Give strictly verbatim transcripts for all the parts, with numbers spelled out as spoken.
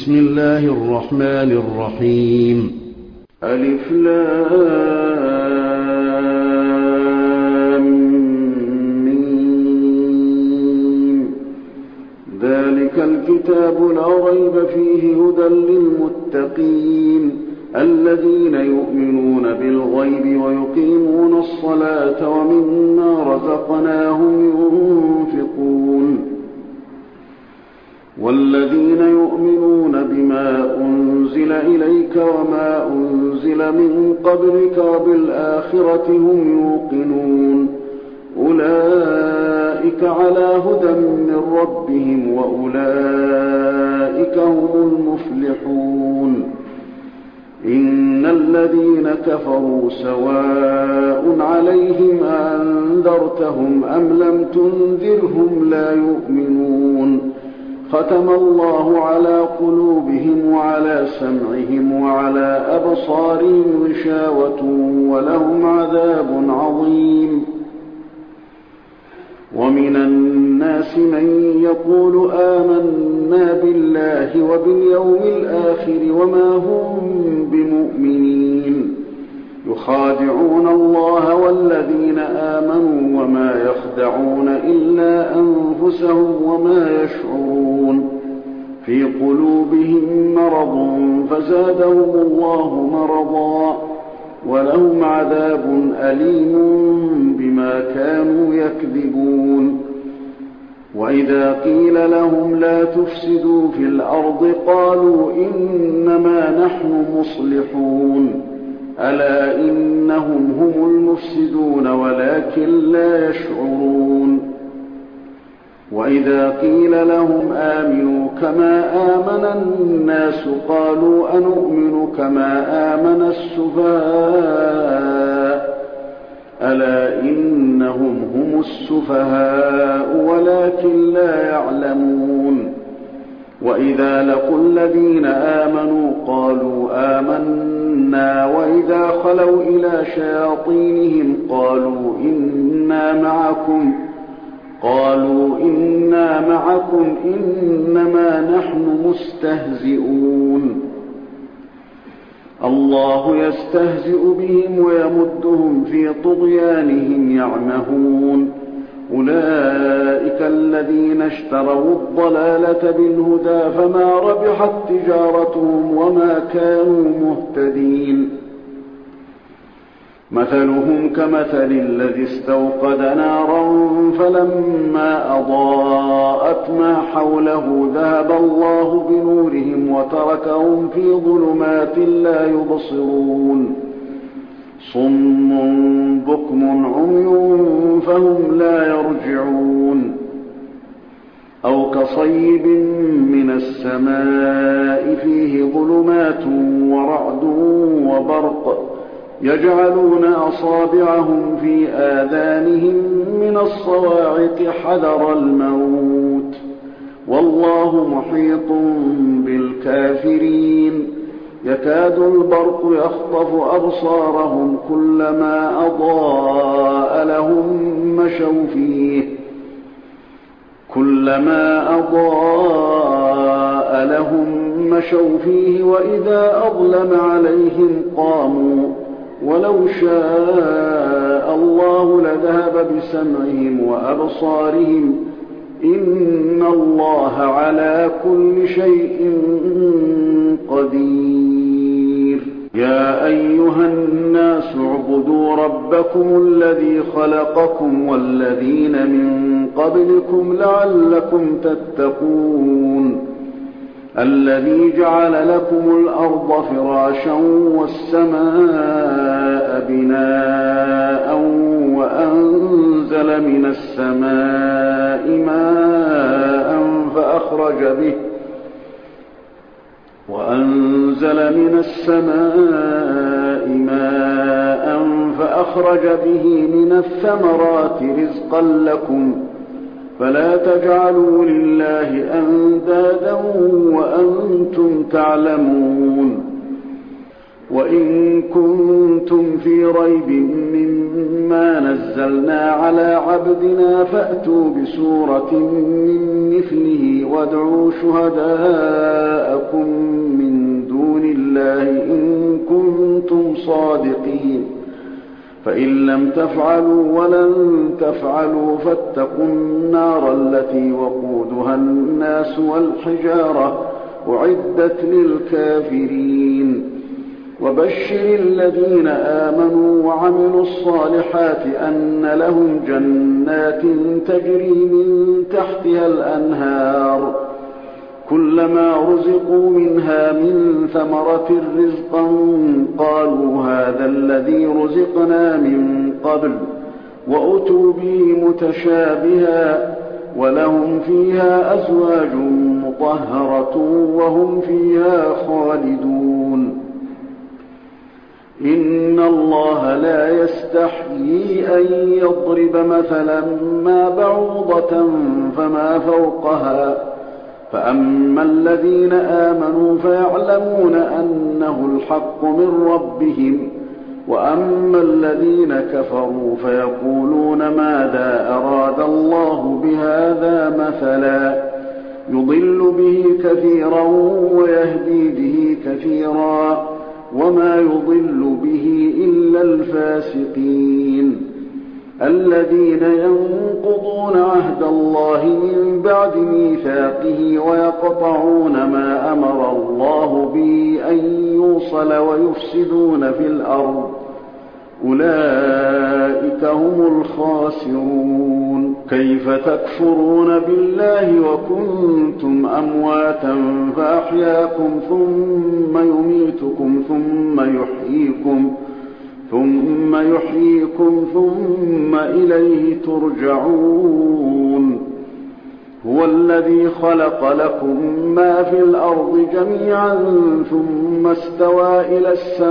بسم الله الرحمن الرحيم. ألف لام ميم. ذلك الكتاب لا ريب فيه هدى للمتقين الذين يؤمنون بالغيب ويقيمون الصلاة ومما رزقناهم ينفقون والذين يؤمنون بما أنزل إليك وما أنزل من قبلك وبالآخرة هم يوقنون أولئك على هدى من ربهم وأولئك هم المفلحون. إن الذين كفروا سواء عليهم أنذرتهم أم لم تنذرهم لا يؤمنون ختم الله على قلوبهم وعلى سمعهم وعلى أبصارهم غشاوة ولهم عذاب عظيم. ومن الناس من يقول آمنا بالله وباليوم الآخر وما هم بمؤمنين يخادعون الله والذين آمنوا وما يخدعون إلا أنفسهم وما يشعرون. في قلوبهم مرض فزادهم الله مرضا ولهم عذاب أليم بما كانوا يكذبون. وإذا قيل لهم لا تفسدوا في الأرض قالوا إنما نحن مصلحون ألا إنهم هم المفسدون ولكن لا يشعرون. وإذا قيل لهم آمنوا كما آمن الناس قالوا أنؤمن كما آمن السفهاء ألا إنهم هم السفهاء ولكن لا يعلمون. وإذا لقوا الذين آمنوا قالوا آمنا وإذا خلوا إلى شياطينهم قالوا إنا معكم قالوا إنا معكم إنما نحن مستهزئون. الله يستهزئ بهم ويمدهم في طغيانهم يعمهون. أولئك الذين اشتروا الضلالة بالهدى فما ربحت تجارتهم وما كانوا مهتدين. مثلهم كمثل الذي استوقد نارا فلما أضاءت ما حوله ذهب الله بنورهم وتركهم في ظلمات لا يبصرون. صم بكم عمي فهم لا يرجعون. أو كصيب من السماء فيه ظلمات ورعد وبرق يجعلون أصابعهم في آذانهم من الصواعق حذر الموت والله محيط بالكافرين. يكاد البرق يخطف أبصارهم كلما أضاء لهم مشوا فيه كلما أضاء لهم مشوا فيه وإذا أظلم عليهم قاموا ولو شاء الله لذهب بسمعهم وأبصارهم إن الله على كل شيء قدير. يا أيها الناس اعبدوا ربكم الذي خلقكم والذين من قبلكم لعلكم تتقون الذي جعل لكم الأرض فراشا والسماء بناء وأنزل من السماء ماء فأخرج به وأنزل من السماء ماء فأخرج به من الثمرات رزقا لكم فلا تجعلوا لله أندادا وأنتم تعلمون. وإن كنتم في ريب مما نزلنا على عبدنا فأتوا بسورة من مثله وادعوا شهداءكم فإن لم تفعلوا ولن تفعلوا فاتقوا النار التي وقودها الناس والحجارة أعدت للكافرين وبشر الذين آمنوا وعملوا الصالحات أن لهم جنات تجري من تحتها الأنهار كلما رزقوا منها من ثمرة رزقا قالوا هذا الذي رزقنا من قبل وأتوا به متشابها ولهم فيها أزواج مطهرة وهم فيها خالدون إن الله لا يستحيي أن يضرب مثلا ما بعوضة فما فوقها فأما الذين آمنوا فيعلمون أنه الحق من ربهم وأما الذين كفروا فيقولون ماذا أراد الله بهذا مثلا يضل به كثيرا ويهدي به كثيرا وما يضل به إلا الفاسقين الذين ينقضون عهد الله من بعد ميثاقه ويقطعون ما أمر الله به أن يوصل ويفسدون في الأرض أولئك هم الخاسرون كيف تكفرون بالله وكنتم أمواتا فأحياكم ثم يميتكم ثم يحييكم ثم يحييكم ثم إليه ترجعون هو الذي خلق لكم ما في الأرض جميعا ثم استوى إلى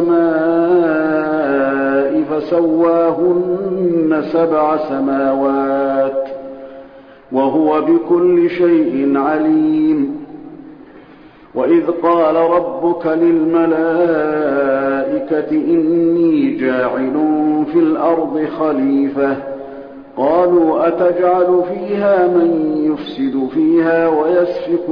السماء فسواهن سبع سماوات وهو بكل شيء عليم وإذ قال ربك للملائكة إني جاعل في الأرض خليفة قالوا أتجعل فيها من يفسد فيها ويسفك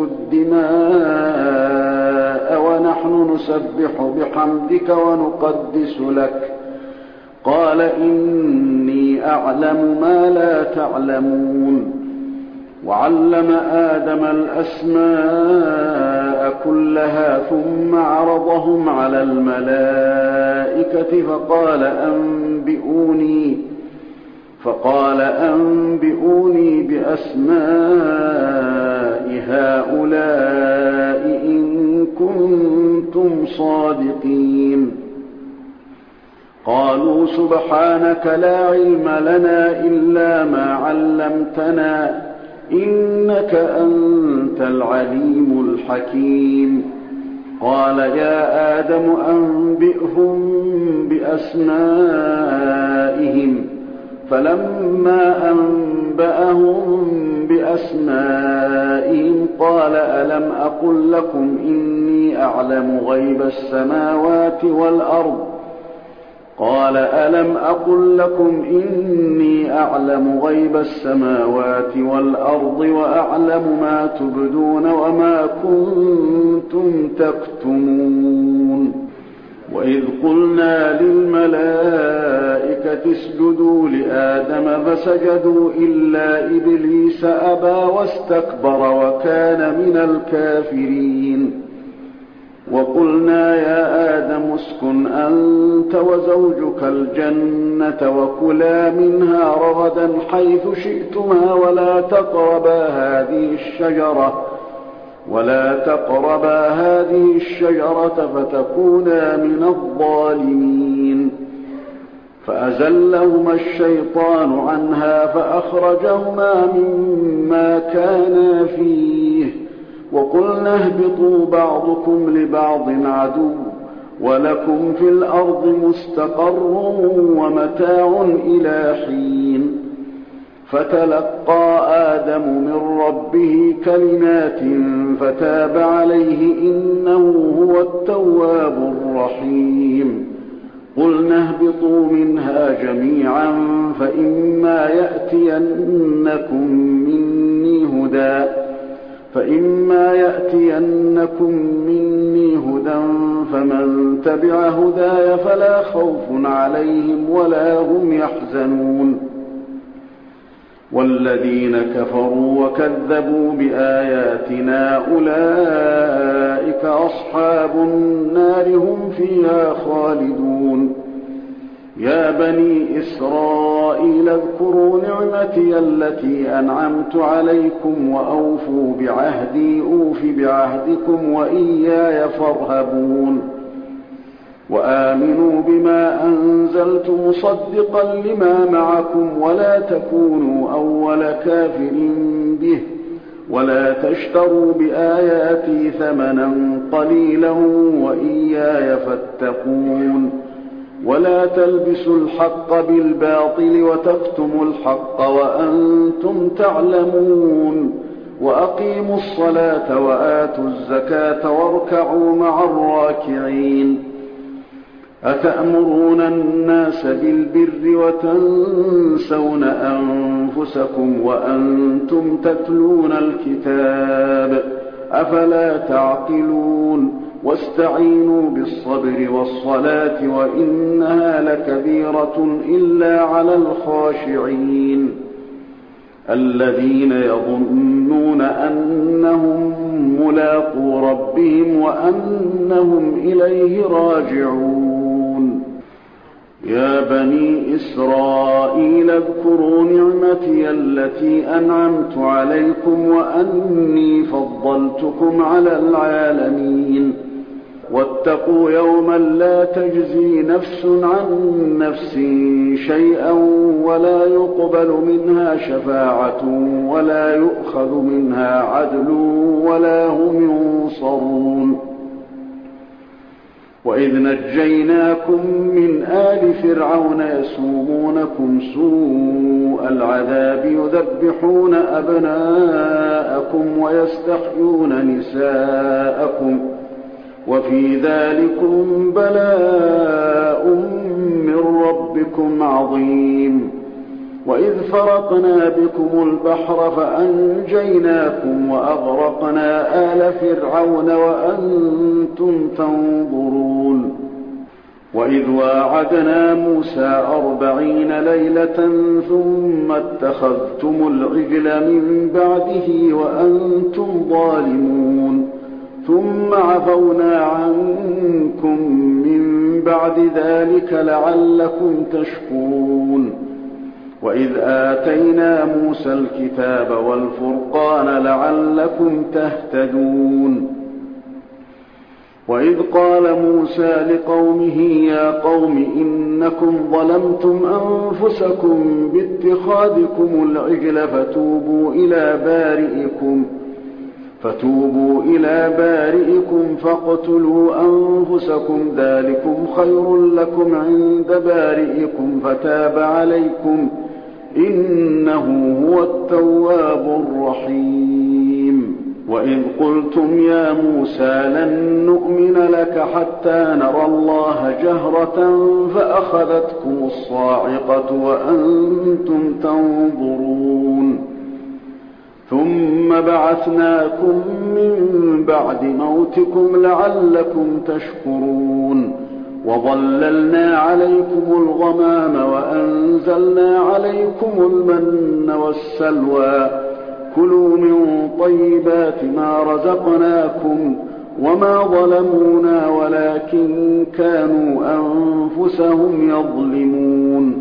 الدماء ونحن نسبح بحمدك ونقدس لك قال إني أعلم ما لا تعلمون وعلم آدم الأسماء كلها ثم عرضهم على الملائكة فقال أنبئوني فقال أنبئوني بأسماء هؤلاء إن كنتم صادقين قالوا سبحانك لا علم لنا إلا ما علمتنا إنك أنت العليم الحكيم قال يا آدم أنبئهم بأسمائهم فلما أنبأهم بأسمائهم قال ألم أقل لكم إني أعلم غيب السماوات والأرض قال ألم أقل لكم إني أعلم غيب السماوات والأرض وأعلم ما تبدون وما كنتم تكتمون وإذ قلنا للملائكة اسجدوا لآدم فسجدوا إلا إبليس أبى واستكبر وكان من الكافرين وقلنا يا آدم اسكن أنت وزوجك الجنة وكلا منها رغدا حيث شئتما ولا تقربا هذه الشجرة ولا تقربا هذه الشجرة فتكونا من الظالمين فأزلهما الشيطان عنها فأخرجهما مما كانا فيه وقلنا اهبطوا بعضكم لبعض عدو ولكم في الأرض مستقر ومتاع إلى حين فتلقى آدم من ربه كلمات فتاب عليه إنه هو التواب الرحيم قلنا اهبطوا منها جميعا فإما يأتينكم مني هدى فإما يأتينكم مني هدى فمن تبع هداي فلا خوف عليهم ولا هم يحزنون والذين كفروا وكذبوا بآياتنا أولئك أصحاب النار هم فيها خالدون يا بني إسرائيل اذكروا نعمتي التي أنعمت عليكم وأوفوا بعهدي أوف بعهدكم وإياي فارهبون وآمنوا بما أنزلت مصدقا لما معكم ولا تكونوا أول كافر به ولا تشتروا بآياتي ثمنا قليلا وإياي فاتقون ولا تلبسوا الحق بالباطل وتكتموا الحق وأنتم تعلمون وأقيموا الصلاة وآتوا الزكاة واركعوا مع الراكعين أتأمرون الناس بالبر وتنسون أنفسكم وأنتم تتلون الكتاب أفلا تعقلون واستعينوا بالصبر والصلاة وإنها لكبيرة إلا على الخاشعين الذين يظنون أنهم ملاقو ربهم وأنهم إليه راجعون يا بني إسرائيل اذكروا نعمتي التي أنعمت عليكم وأني فضلتكم على العالمين واتقوا يوما لا تجزي نفس عن نفس شيئا ولا يقبل منها شفاعة ولا يؤخذ منها عدل ولا هم ينصرون وإذ نجيناكم من آل فرعون يسومونكم سوء العذاب يذبحون أبناءكم ويستحيون نساءكم وفي ذلكم بلاء من ربكم عظيم وإذ فرقنا بكم البحر فأنجيناكم وأغرقنا آل فرعون وأنتم تنظرون وإذ واعدنا موسى أربعين ليلة ثم اتخذتم العجل من بعده وأنتم ظالمون ثم عفونا عنكم من بعد ذلك لعلكم تشكرون وإذ آتينا موسى الكتاب والفرقان لعلكم تهتدون وإذ قال موسى لقومه يا قوم إنكم ظلمتم أنفسكم باتخاذكم العجل فتوبوا إلى بارئكم فتوبوا إلى بارئكم فاقتلوا أنفسكم ذلكم خير لكم عند بارئكم فتاب عليكم إنه هو التواب الرحيم وإذ قلتم يا موسى لن نؤمن لك حتى نرى الله جهرة فأخذتكم الصاعقة وأنتم تنظرون ثم بعثناكم من بعد موتكم لعلكم تشكرون وظللنا عليكم الغمام وأنزلنا عليكم المن والسلوى كلوا من طيبات ما رزقناكم وما ظلمونا ولكن كانوا أنفسهم يظلمون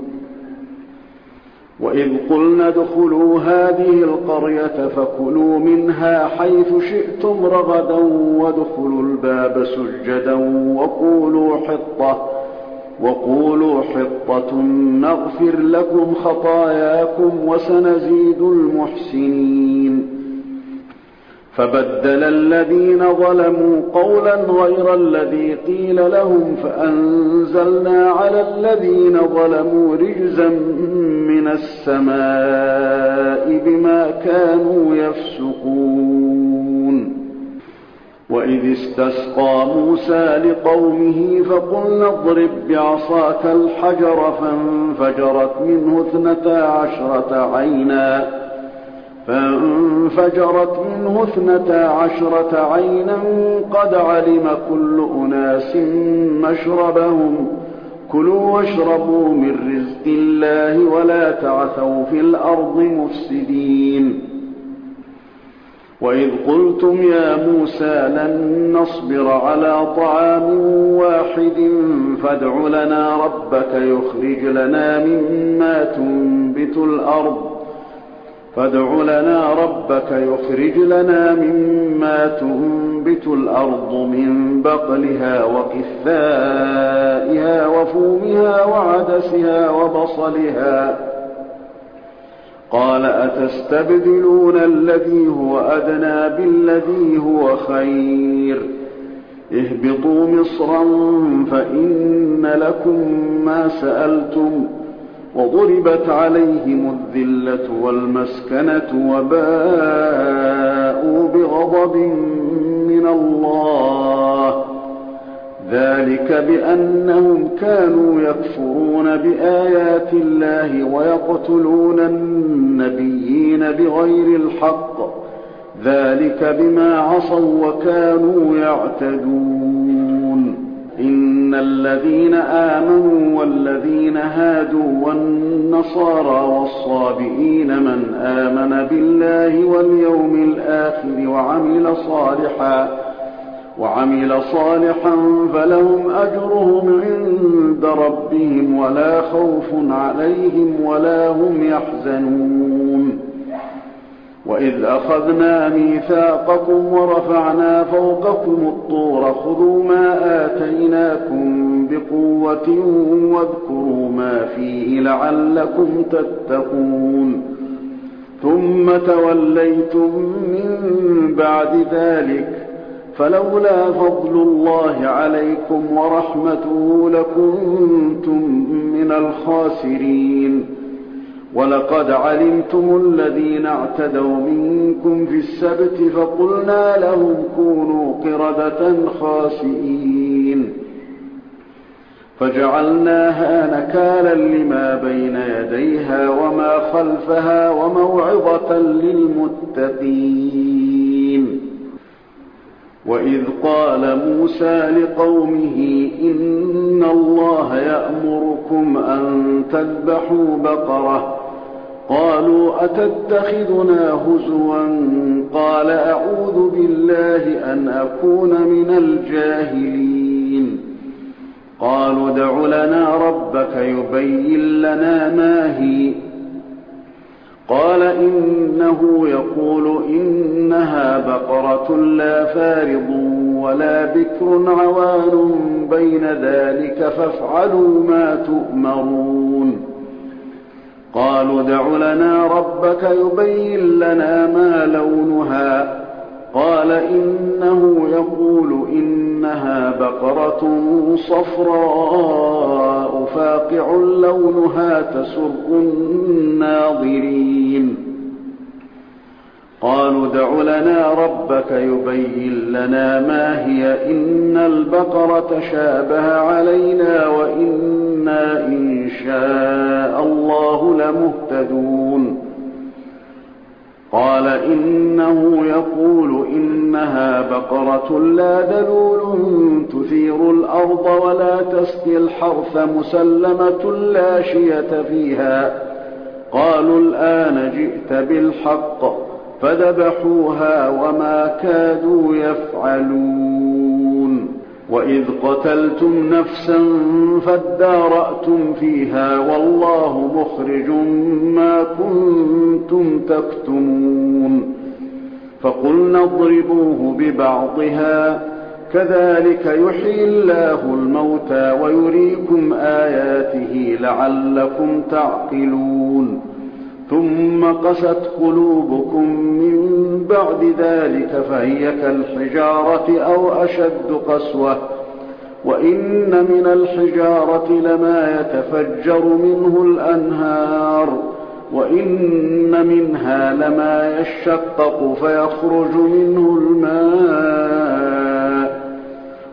وإذ قلنا ادخلوا هذه القرية فكلوا منها حيث شئتم رغدا وادخلوا الباب سجدا وقولوا حطة وقولوا حطة نغفر لكم خطاياكم وسنزيد المحسنين فبدل الذين ظلموا قولا غير الذي قيل لهم فأنزلنا على الذين ظلموا رجزا من السماء بما كانوا يفسقون وإذ استسقى موسى لقومه فقلنا اضرب بعصاك الحجر فانفجرت منه اثنتا عشرة عينا فانفجرت منه اثنتا عشرة عينا قد علم كل أناس مشربهم كلوا واشربوا من رزق الله ولا تعثوا في الأرض مفسدين وإذ قلتم يا موسى لن نصبر على طعام واحد فادع لنا ربك يخرج لنا مما تنبت الأرض فادع لنا ربك يخرج لنا مما تنبت الأرض من بقلها وقثائها وفومها وعدسها وبصلها قال أتستبدلون الذي هو أدنى بالذي هو خير اهبطوا مصرا فإن لكم ما سألتم وضربت عليهم الذلة والمسكنة وباءوا بغضب من الله ذلك بأنهم كانوا يكفرون بآيات الله ويقتلون النبيين بغير الحق ذلك بما عصوا وكانوا يعتدون إن الذين آمنوا والذين هادوا والنصارى والصابئين من آمن بالله واليوم الآخر وعمل صالحا وعمل صالحا فلهم أجرهم عند ربهم ولا خوف عليهم ولا هم يحزنون وإذ أخذنا ميثاقكم ورفعنا فوقكم الطور خذوا ما آتيناكم بقوة واذكروا ما فيه لعلكم تتقون ثم توليتم من بعد ذلك فلولا فضل الله عليكم ورحمته لكنتم من الخاسرين ولقد علمتم الذين اعتدوا منكم في السبت فقلنا لهم كونوا قردة خاسئين فجعلناها نكالا لما بين يديها وما خلفها وموعظة للمتقين وإذ قال موسى لقومه إن الله يأمركم أن تذبحوا بقرة قالوا أتتخذنا هزوا قال أعوذ بالله أن أكون من الجاهلين قالوا ادع لنا ربك يبين لنا ما هي قال إنه يقول إنها بقرة لا فارض ولا بكر عوان بين ذلك فافعلوا ما تؤمرون قالوا ادع لنا ربك يبين لنا ما لونها قال إنه يقول إنها بقرة صفراء فاقع لونها تسر الناظرين قالوا ادع لنا ربك يبين لنا ما هي إن البقرة شابه علينا وإنا إن شاء الله لمهتدون قال إنه يقول إنها بقرة لا ذلول تثير الأرض ولا تسقي الحرث مسلمة لا شية فيها قالوا الآن جئت بالحق فذبحوها وما كادوا يفعلون وإذ قتلتم نفسا فادارأتم فيها والله مخرج ما كنتم تكتمون فقلنا اضربوه ببعضها كذلك يحيي الله الموتى ويريكم آياته لعلكم تعقلون ثم قست قلوبكم من بعد ذلك فهي كالحجارة أو أشد قسوة وإن من الحجارة لما يتفجر منه الأنهار وإن منها لما يشقق فيخرج منه الماء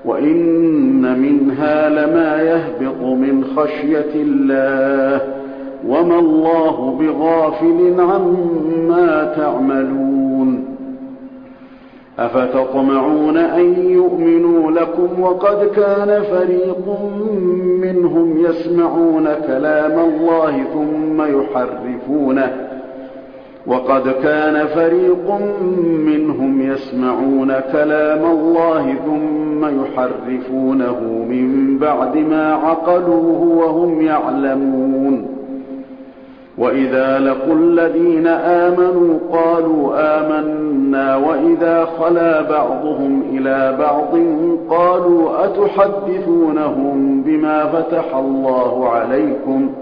وإن منها لما يهبط من خشية الله وما الله بغافل عما تعملون أفتطمعون أن يؤمنوا لكم وقد كان فريق منهم يسمعون كلام الله ثم يحرفونه وقد كان فريق منهم يسمعون كلام الله ثم يحرفونه من بعد ما عقلوه وهم يعلمون وإذا لقوا الذين آمنوا قالوا آمنا وإذا خلا بعضهم إلى بعض قالوا أتحدثونهم بما فتح الله عليكم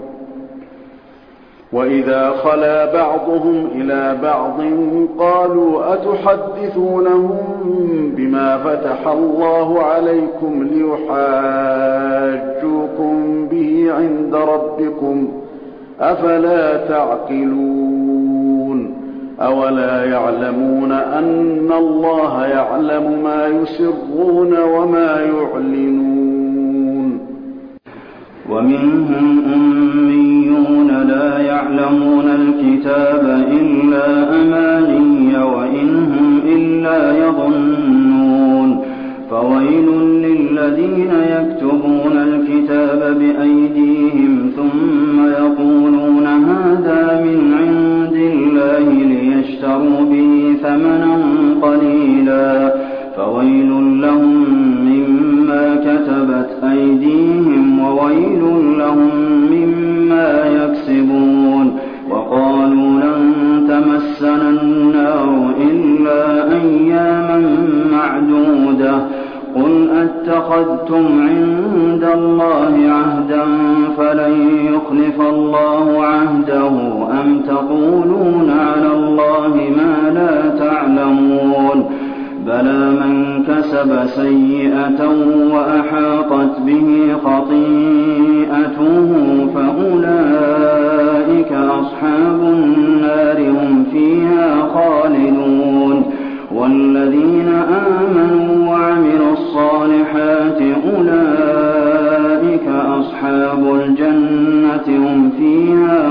وإذا خلا بعضهم إلى بعض قالوا أتحدثونهم بما فتح الله عليكم ليحاجوكم به عند ربكم أفلا تعقلون أولا يعلمون أن الله يعلم ما يسرون وما يعلنون ومنهم أميون لا يعلمون الكتاب إلا أماني وإن هم إلا يظنون فويل للذين يكتبون الكتاب بأيديهم ثم يقولون هذا من عند الله ليشتروا به ثمنا قليلا فويل لهم مما كتبت أيديهم وويل لهم مما يكسبون وقالوا لن تمسنا النار إلا أياما معدودة قل أتخذتم عند الله عهدا فلن يخلف الله عهده أم تقولون على الله ما لا تعلمون بلى من كسب سيئة وأحاطت به خطيئته فأولئك أصحاب النار هم فيها خالدون والذين آمنوا وعملوا الصالحات أولئك أصحاب الجنة هم فيها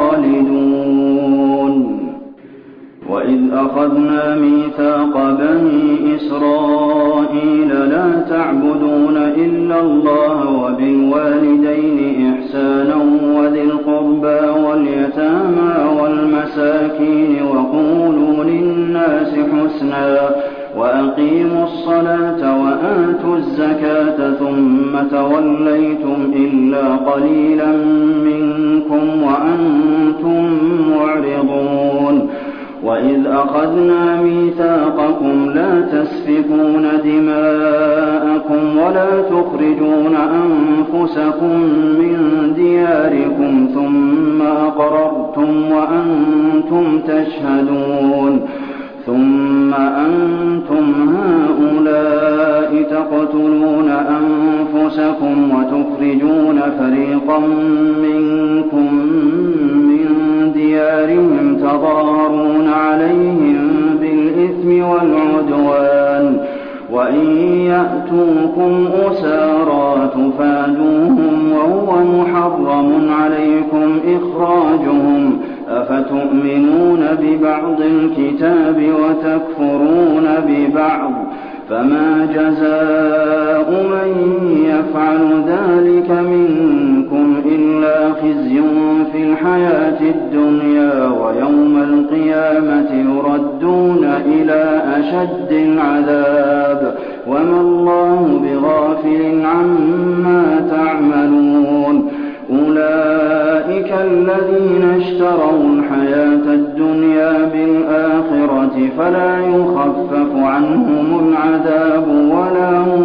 خالدون وإذ أخذنا ميثاق بني إسرائيل لا تعبدون إلا الله وبالوالدين إحسانا وذي القربى واليتامى والمساكين وقولوا للناس حسنا وأقيموا الصلاة وآتوا الزكاة ثم توليتم إلا قليلا منكم وأنتم معرضون وإذ أخذنا ميثاقكم لا تسفكون دماءكم ولا تخرجون أنفسكم من دياركم ثم أقررتم وأنتم تشهدون ثم أنتم هؤلاء تقتلون أنفسكم وتخرجون فريقا منكم من ديارهم تظاهرون عليهم بالإثم والعدوان وإن يأتوكم أسارى تفادوهم وهو محرم عليكم إخراجهم أفتؤمنون ببعض الكتاب وتكفرون ببعض فما جزاء من يفعل ذلك منكم إلا خزي في الحياة الدنيا ويوم القيامة يردون إلى أشد العذاب وما الله بغافل عما تعملون أولئك الذين اشتروا الحياة الدنيا بالآخرة فلا يخفف عنهم العذاب ولا هم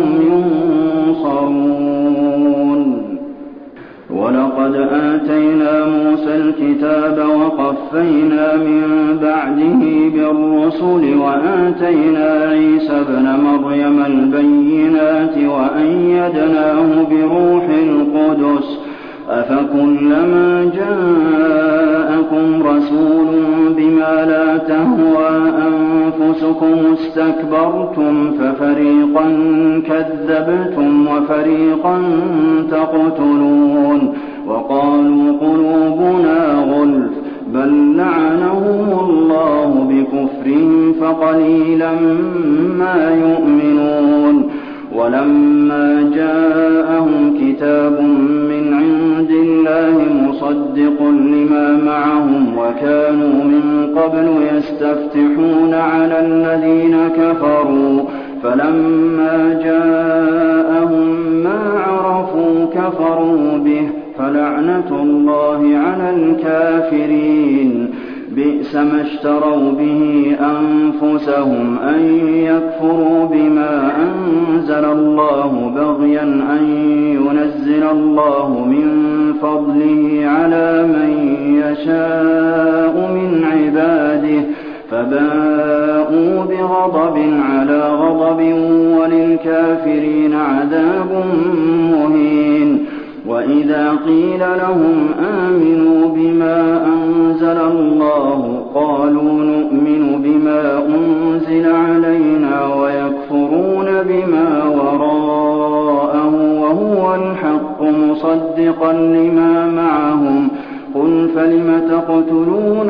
ينصرون ولقد آتينا موسى الكتاب وقفينا من بعده بالرسل وآتينا عيسى ابن مريم البينات وأيدناه بروح القدس أفكلما جاءكم رسول بما لا تهوى أنفسكم استكبرتم ففريقا كذبتم وفريقا تقتلون وقالوا قلوبنا غلف بل لعنهم الله بكفرهم فقليلا ما يؤمنون ولما جاءهم كتاب من عند الله مصدق لما معهم وكانوا من قبل يستفتحون على الذين كفروا فلما جاءهم ما عرفوا كفروا به فلعنة الله على الكافرين بئس ما اشتروا به أنفسهم أن يكفروا بما أنزل الله بغيا أن ينزل الله من فضله على من يشاء من عباده فباءوا بغضب على غضب وللكافرين عذاب مهين وإذا قيل لهم آمنوا بما أنزل الله قالوا نؤمن بما أنزل علينا ويكفرون بما وراءه وهو الحق مصدقا لما معهم قل فلم تقتلون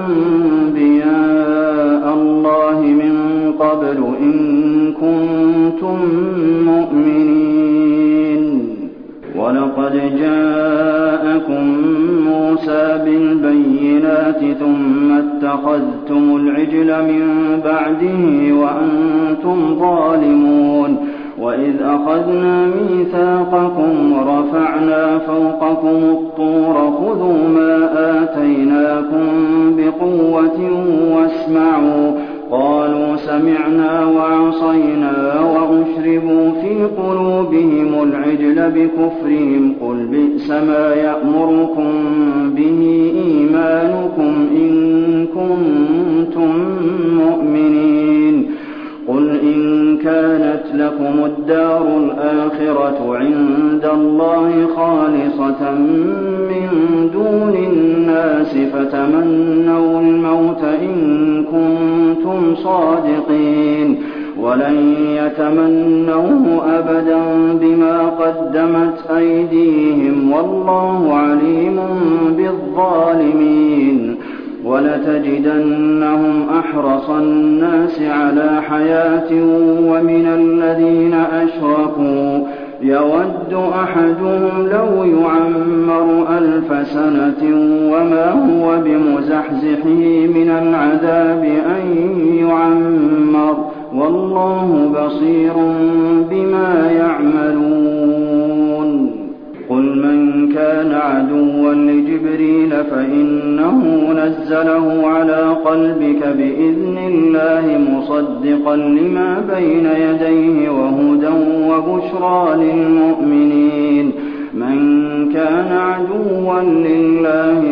أنبياء الله من قبل إن كنتم مؤمنين ولقد جاءكم موسى بالبينات ثم اتخذتم العجل من بعده وأنتم ظالمون وإذ أخذنا ميثاقكم ورفعنا فوقكم الطور خذوا ما آتيناكم بقوة واسمعوا قالوا سمعنا وعصينا وأشربوا في قلوبهم العجل بكفرهم قل بئس ما يأمركم به إيمانكم إن كنتم مؤمنين قل إن كانت لكم الدار الآخرة عند الله خالصة من دون الناس فتمنوا الموت إن كنتم صادقين ولن يتمنوه أبدا بما قدمت أيديهم والله عليم بالظالمين ولتجدنهم أحرص الناس على حياة ومن الذين أشركوا يود أحدهم لو يعمر ألف سنة وما هو بمزحزحه من العذاب أن يعمر والله بصير بما يعملون قل من كان عدوا لجبريل فإنه نزله على قلبك بإذن الله مصدقا لما بين يديه وهدى وبشرى للمؤمنين من كان عدوا لله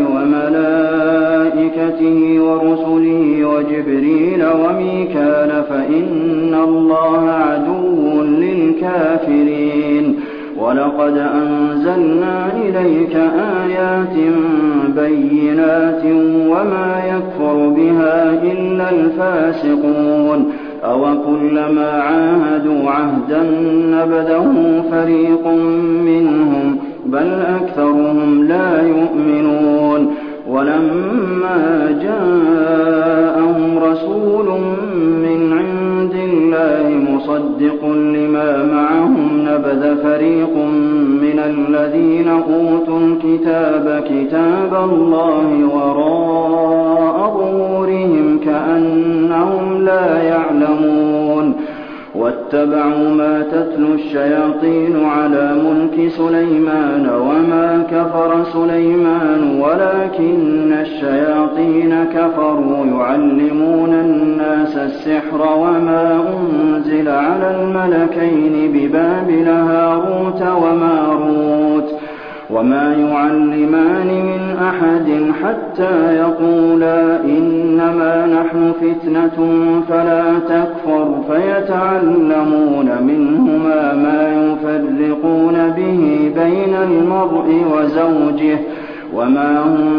وملائكته ورسله وجبريل وميكال فإن الله عدو للكافرين ولقد أنزلنا إليك آيات بينات وما يكفر بها إلا الفاسقون أوكلما عاهدوا عهدا نبذه فريق منهم بل أكثرهم لا يؤمنون ولما جاءهم رسول من عند الله مصدق لما معهم نبذ فريق من الذين أوتوا الكتاب كتاب الله وراء ظهورهم كأنهم لا يعلمون واتبعوا ما تتلو الشياطين على ملك سليمان وما كفر سليمان ولكن الشياطين كفروا يعلمون الناس السحر وما أنزل على الملكين ببابل هاروت وماروت وما يعلمان من أحد حتى يقولا إنما نحن فتنة فلا تكفر فيتعلمون منهما ما يفرقون به بين المرء وزوجه وما هم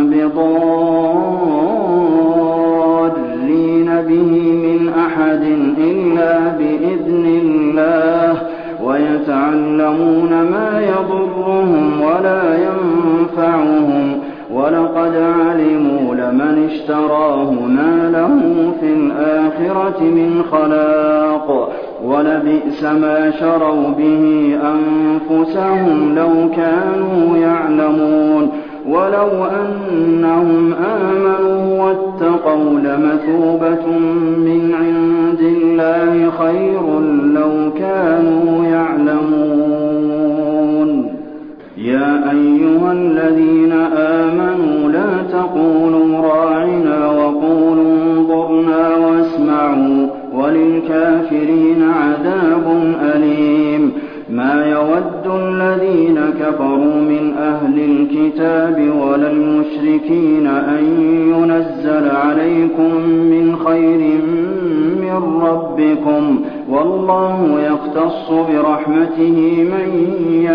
بضارين به من أحد إلا بإذن الله ويتعلمون فسيتعلمون ما يضرهم ولا ينفعهم ولقد علموا لمن اشتراه ما له في الآخرة من خلاق ولبئس ما شروا به أنفسهم لو كانوا يعلمون ولو أنهم آمنوا واتقوا لمثوبة من عند الله خير لو كانوا يعلمون. يا أيها الذين آمنوا لا تقولوا راعنا وقولوا انظرنا واسمعوا وللكافرين عذاب أليم. ما يود الذين كفروا من أهل الكتاب ولا المشركين أن ينزل عليكم من خير من ربكم والله يختص برحمته من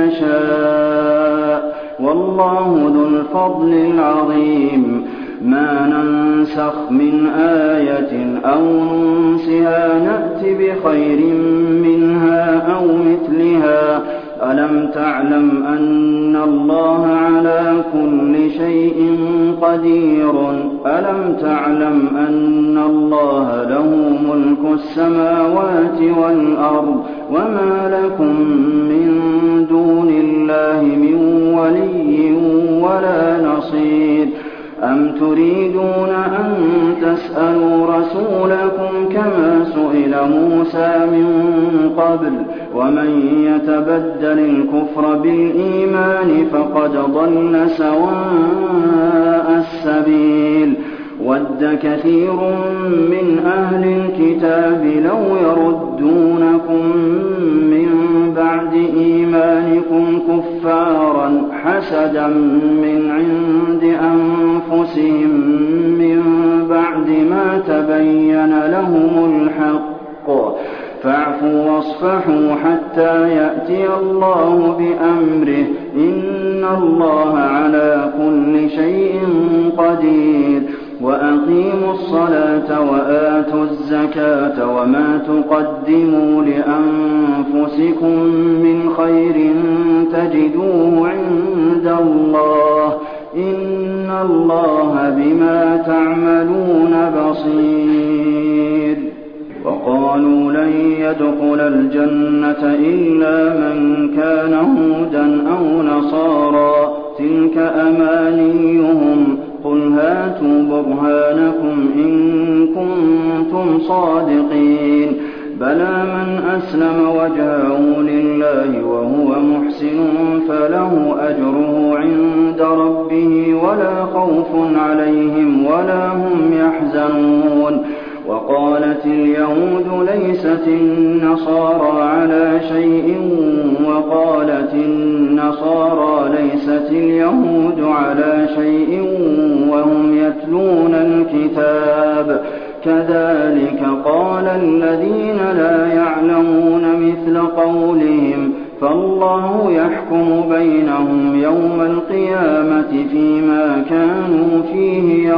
يشاء والله ذو الفضل العظيم. ما ننسخ من آية أو ننسها نأت بخير منها أو مثلها. ألم تعلم أن الله على كل شيء قدير. ألم تعلم أن الله له ملك السماوات والأرض وما لكم من دون الله من ولي ولا نصير. أم تريدون أن تسألوا رسولكم كما سئل موسى من قبل ومن يتبدل الكفر بالإيمان فقد ضل سواء السبيل. ود كثير من أهل الكتاب لو يردونكم من بعد إيمانكم كفارا حسدا من عند أنفسهم من بعد ما تبين لهم الحق فاعفوا واصفحوا حتى يأتي الله بأمره إن الله على كل شيء قدير. وأقيموا الصلاة وآتوا الزكاة وما تقدموا لأنفسكم من خير تجدوه عند الله إن الله بما تعملون بصير. وقالوا لن يدخل الجنة إلا من كان هودا أو نصارى تلك أمانيهم قل هاتوا برهانكم إن كنتم صادقين. بلى من أسلم وجهه لله وهو محسن فله أجره عند ربه ولا خوف عليهم ولا هم يحزنون. وقالت اليهود ليست النصارى على شيء وقالت النصارى ليست اليهود على شيء وهم يتلون الكتاب كذلك قال الذين لا يعلمون مثل قولهم فالله يحكم بينهم يوم القيامة فيما كانوا فيه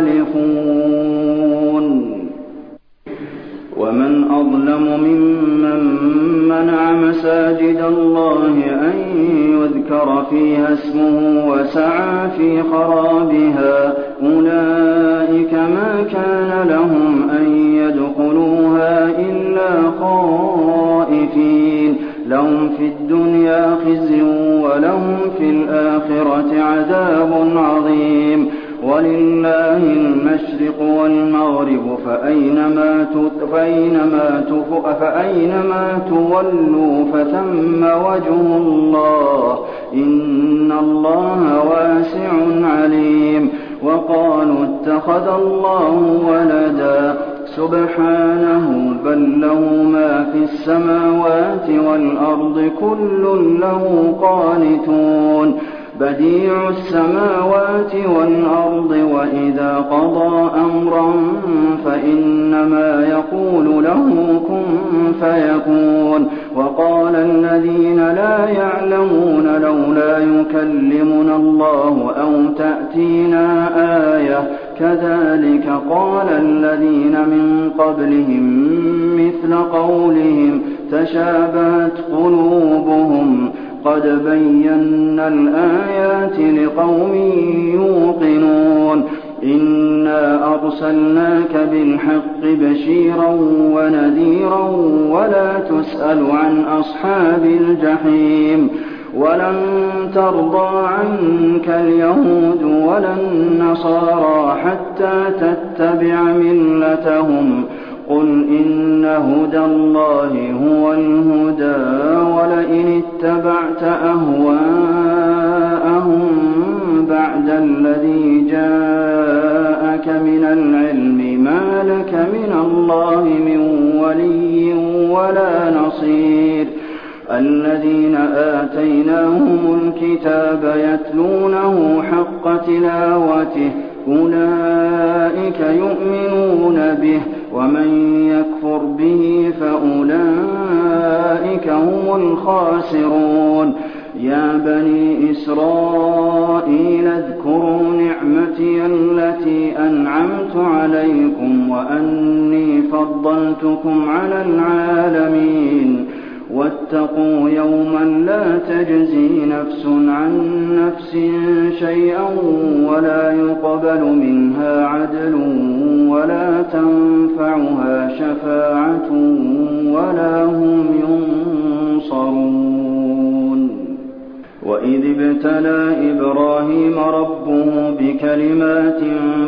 يختلفون. ومن أظلم ممن منع مساجد الله أن يذكر فيها اسمه وسعى في خرابها أولئك ما كان لهم أن يدخلوها إلا خائفين لهم في الدنيا خزي ولهم في الآخرة عذاب عظيم. ولله المشرق والمغرب فأينما فأينما فأينما تولوا فثم وجه الله إن الله واسع عليم. وقالوا اتخذ الله ولدا سبحانه بل له ما في السماوات والأرض كل له قانتون. بديع السماوات والأرض وإذا قضى أمرا فإنما يقول له كن فيكون. وقال الذين لا يعلمون لولا يكلمنا الله أو تأتينا آية كذلك قال الذين من قبلهم مثل قولهم تشابهت قلوبهم قد بينا الآيات لقوم يوقنون إنا أرسلناك بالحق بشيرا ونذيرا ولا تسأل عن أصحاب الجحيم ولن ترضى عنك اليهود ولا النصارى حتى تتبع ملتهم قل إن هدى الله هو الهدى ولئن اتبعت أهواءهم بعد الذي جاءك من العلم ما لك من الله من ولي ولا نصير الذين آتيناهم الكتاب يتلونه حق تلاوته أولئك يؤمنون به ومن يكفر به فأولئك هم الخاسرون يا بني إسرائيل اذكروا نعمتي التي أنعمت عليكم وأني فضلتكم على العالمين واتقوا يوما لا تجزي نفس عن نفس شيئا ولا يقبل منها عدل ولا تنفعها شفاعة ولا هم ينصرون وإذ ابتلى إبراهيم ربه بكلمات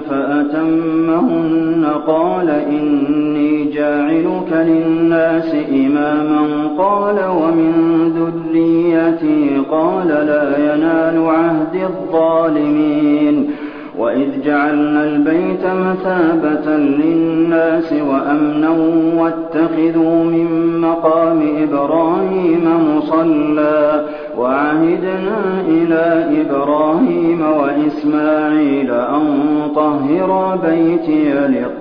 فأتمهن قال إني جاعلك للناس إماما قال ومن ذريتي قال لا ينال عهد الظالمين وإذ جعلنا البيت مثابة للناس وأمنا واتخذوا من مقام إبراهيم مصلى وعهدنا إلى إبراهيم وإسماعيل أن طهرا بيتي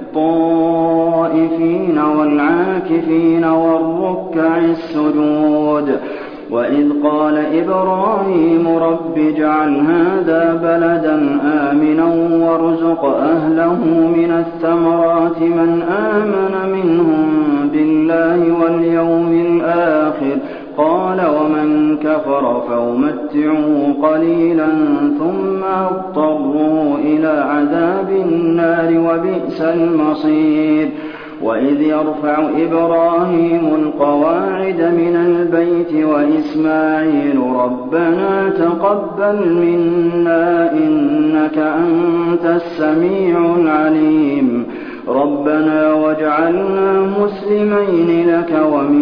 للطائفين والعاكفين والركع السجود وإذ قال إبراهيم رب اجعل هذا بلدا آمنا وارزق أهله من الثمرات من آمن منهم بالله واليوم الآخر قال ومن كفر فأمتعه قليلا ثم أضطره إلى عذاب النار وبئس المصير وإذ يرفع إبراهيم القواعد من البيت وإسماعيل ربنا تقبل منا إنك أنت السميع العليم ربنا واجعلنا مسلمين لك ومن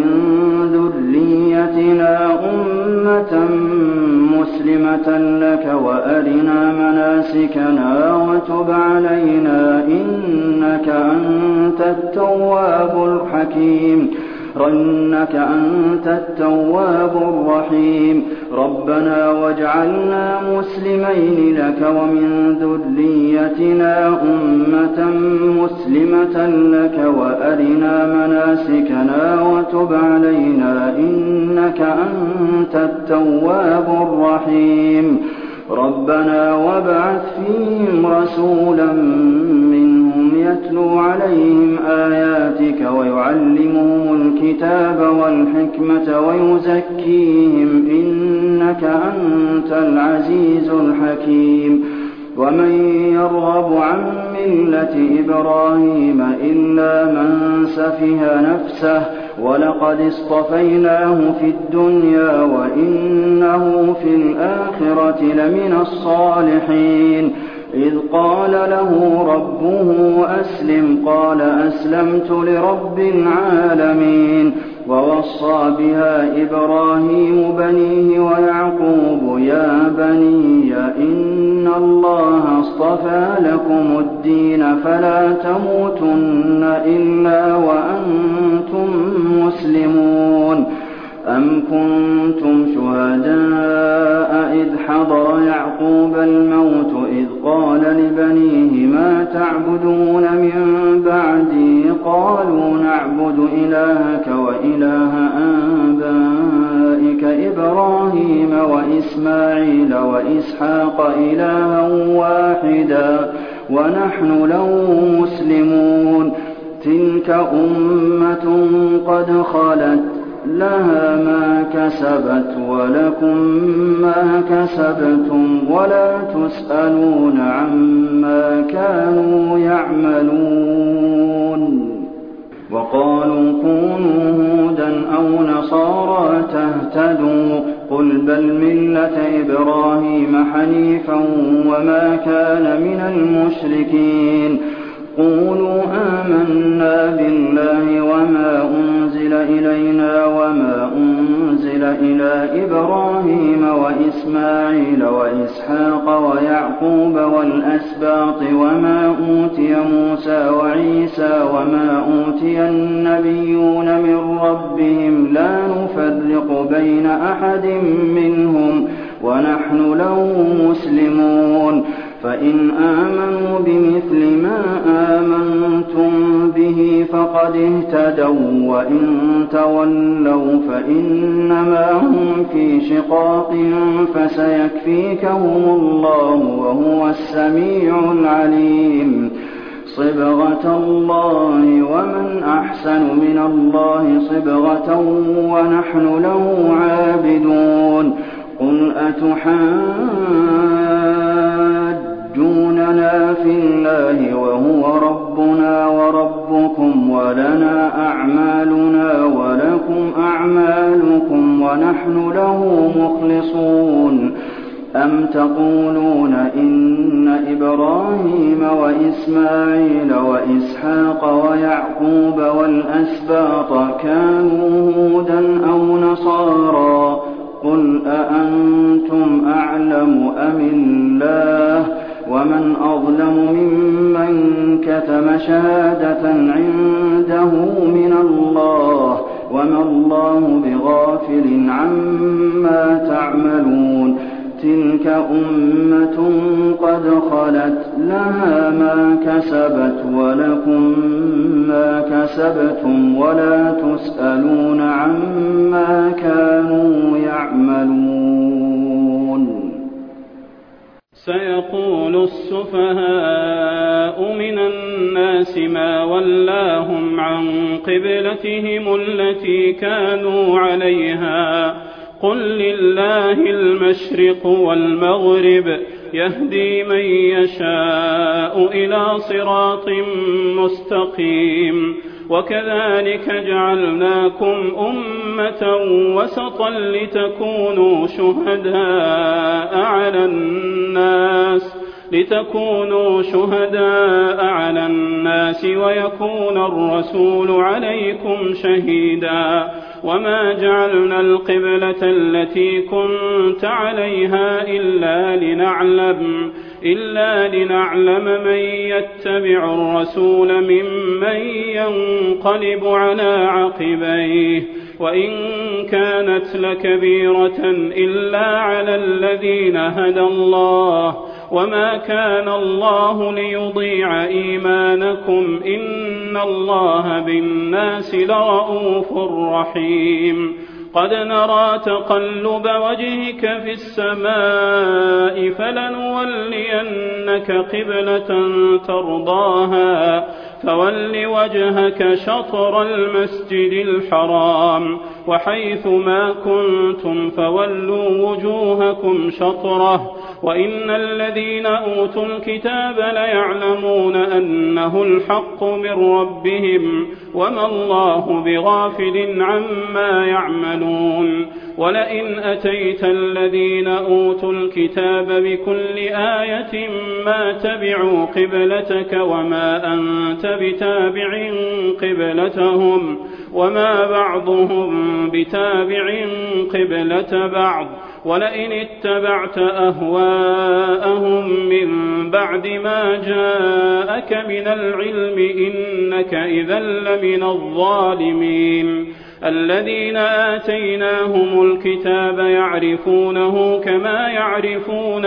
ذريتنا أمة مسلمة لك وأرنا مناسكنا وتب علينا إنك أنت التواب الحكيم إنك أنت التواب الرحيم ربنا واجعلنا مسلمين لك ومن ذريتنا أمة مسلمة لك وأرنا مناسكنا وتب علينا إنك أنت التواب الرحيم ربنا وابعث فيهم رسولا منهم يتلو عليهم آياتك ويعلمهم الكتاب والحكمة ويزكيهم إنك أنت العزيز الحكيم ومن يرغب عن ملة إبراهيم إلا من سفه نفسه ولقد اصطفيناه في الدنيا وإنه في الآخرة لمن الصالحين إذ قال له ربه أسلم قال أسلمت لرب العالمين ووصى بها إبراهيم بنيه ويعقوب يا بني إن الله اصطفى لكم الدين فلا تموتن إلا وأنتم مسلمون أم كنتم شهداء إذ حضر يعقوب الموت إذ قال لبنيه ما تعبدون من بعدي قالوا نعبد إلهك وإله آبائك إبراهيم وإسماعيل وإسحاق إلها واحدا ونحن له مسلمون تلك أمة قد خلت لها ما كسبت ولكم ما كسبتم ولا تسألون عما كانوا يعملون. وقالوا كونوا هودا أو نصارى تهتدوا قل بل ملة إبراهيم حنيفا وما كان من المشركين. قولوا آمنا بالله وما أنزل إلينا وما أنزل إلى إبراهيم وإسماعيل وإسحاق ويعقوب والأسباط وما أوتي موسى وعيسى وما أوتي النبيون من ربهم لا نفرق بين أحد منهم ونحن له مسلمون. فإن آمنوا بمثل ما آمنتم به فقد اهتدوا وإن تولوا فإنما هم في شقاق فسيكفيكهم الله وهو السميع العليم. صبغة الله ومن أحسن من الله صبغة ونحن له عابدون. قل أتحاجوننا في الله وهو ربنا وربكم ولنا أعمالنا ولكم أعمالكم ونحن له مخلصون. أم تقولون إن إبراهيم وإسماعيل وإسحاق ويعقوب والأسباط كانوا هودا أو نصارى قل أأنتم أعلم أم الله ومن أظلم ممن كتم شهادة عنده من الله وما الله بغافل عما تعملون. تلك أمة قد خلت لها ما كسبت ولكم ما كسبتم ولا تسألون عما كانوا يعملون. سيقول السفهاء من الناس ما ولاهم عن قبلتهم التي كانوا عليها قل لله المشرق والمغرب يهدي من يشاء إلى صراط مستقيم. وكذلك جعلناكم أمة وسطا لتكونوا شهداء على الناس لتكونوا شهداء على الناس ويكون الرسول عليكم شهيدا. وما جعلنا القبلة التي كنت عليها إلا لنعلم إلا لنعلم من يتبع الرسول ممن ينقلب على عقبيه وإن كانت لكبيرة إلا على الذين هدى الله وما كان الله ليضيع إيمانكم إن الله بالناس لرءوف رحيم. قد نرى تقلب وجهك في السماء فلنولينك قبلة ترضاها فول وجهك شطر المسجد الحرام وحيث ما كنتم فولوا وجوهكم شطره وإن الذين أوتوا الكتاب ليعلمون أنه الحق من ربهم وما الله بغافل عما يعملون. ولئن أتيت الذين أوتوا الكتاب بكل آية ما تبعوا قبلتك وما أنت بتابع قبلتهم وما بعضهم بتابع قبلة بعض. ولئن اتبعت أهواءهم من بعد ما جاءك من العلم إنك إذا لمن الظالمين. الذين آتيناهم الكتاب يعرفونه كما يعرفون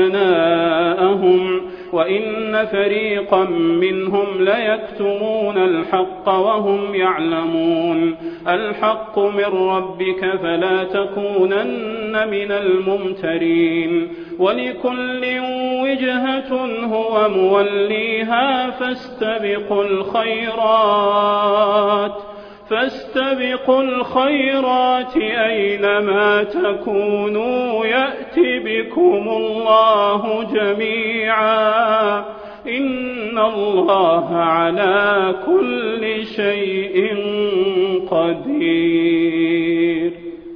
أبناءهم وإن فريقا منهم ليكتمون الحق وهم يعلمون. الحق من ربك فلا تكونن من الممترين. ولكل وجهة هو موليها فاستبقوا الخيرات فاستبقوا الخيرات أينما تكونوا يأت بكم الله جميعا إن الله على كل شيء قدير.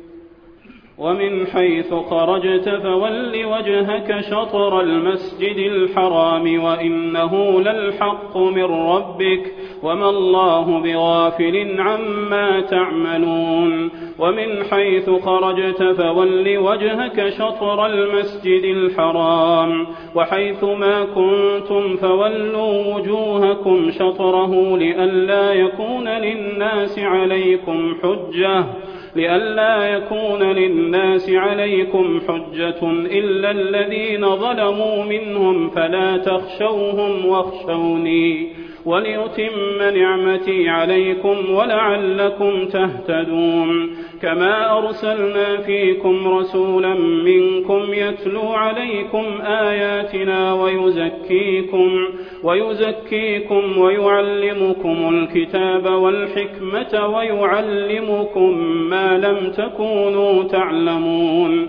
ومن حيث خرجت فول وجهك شطر المسجد الحرام وإنه للحق من ربك وما الله بغافل عما تعملون. ومن حيث خرجت فول وجهك شطر المسجد الحرام وحيث ما كنتم فولوا وجوهكم شطره لئلا يكون للناس عليكم حجة لئلا يكون للناس عليكم حجة إلا الذين ظلموا منهم فلا تخشوهم واخشوني وليتم نعمتي عليكم ولعلكم تهتدون. كما أرسلنا فيكم رسولا منكم يتلو عليكم آياتنا ويزكيكم ويزكيكم ويعلمكم الكتاب والحكمة ويعلمكم ما لم تكونوا تعلمون.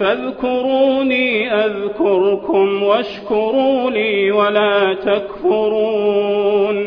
فاذكروني أذكركم واشكروا لي ولا تكفرون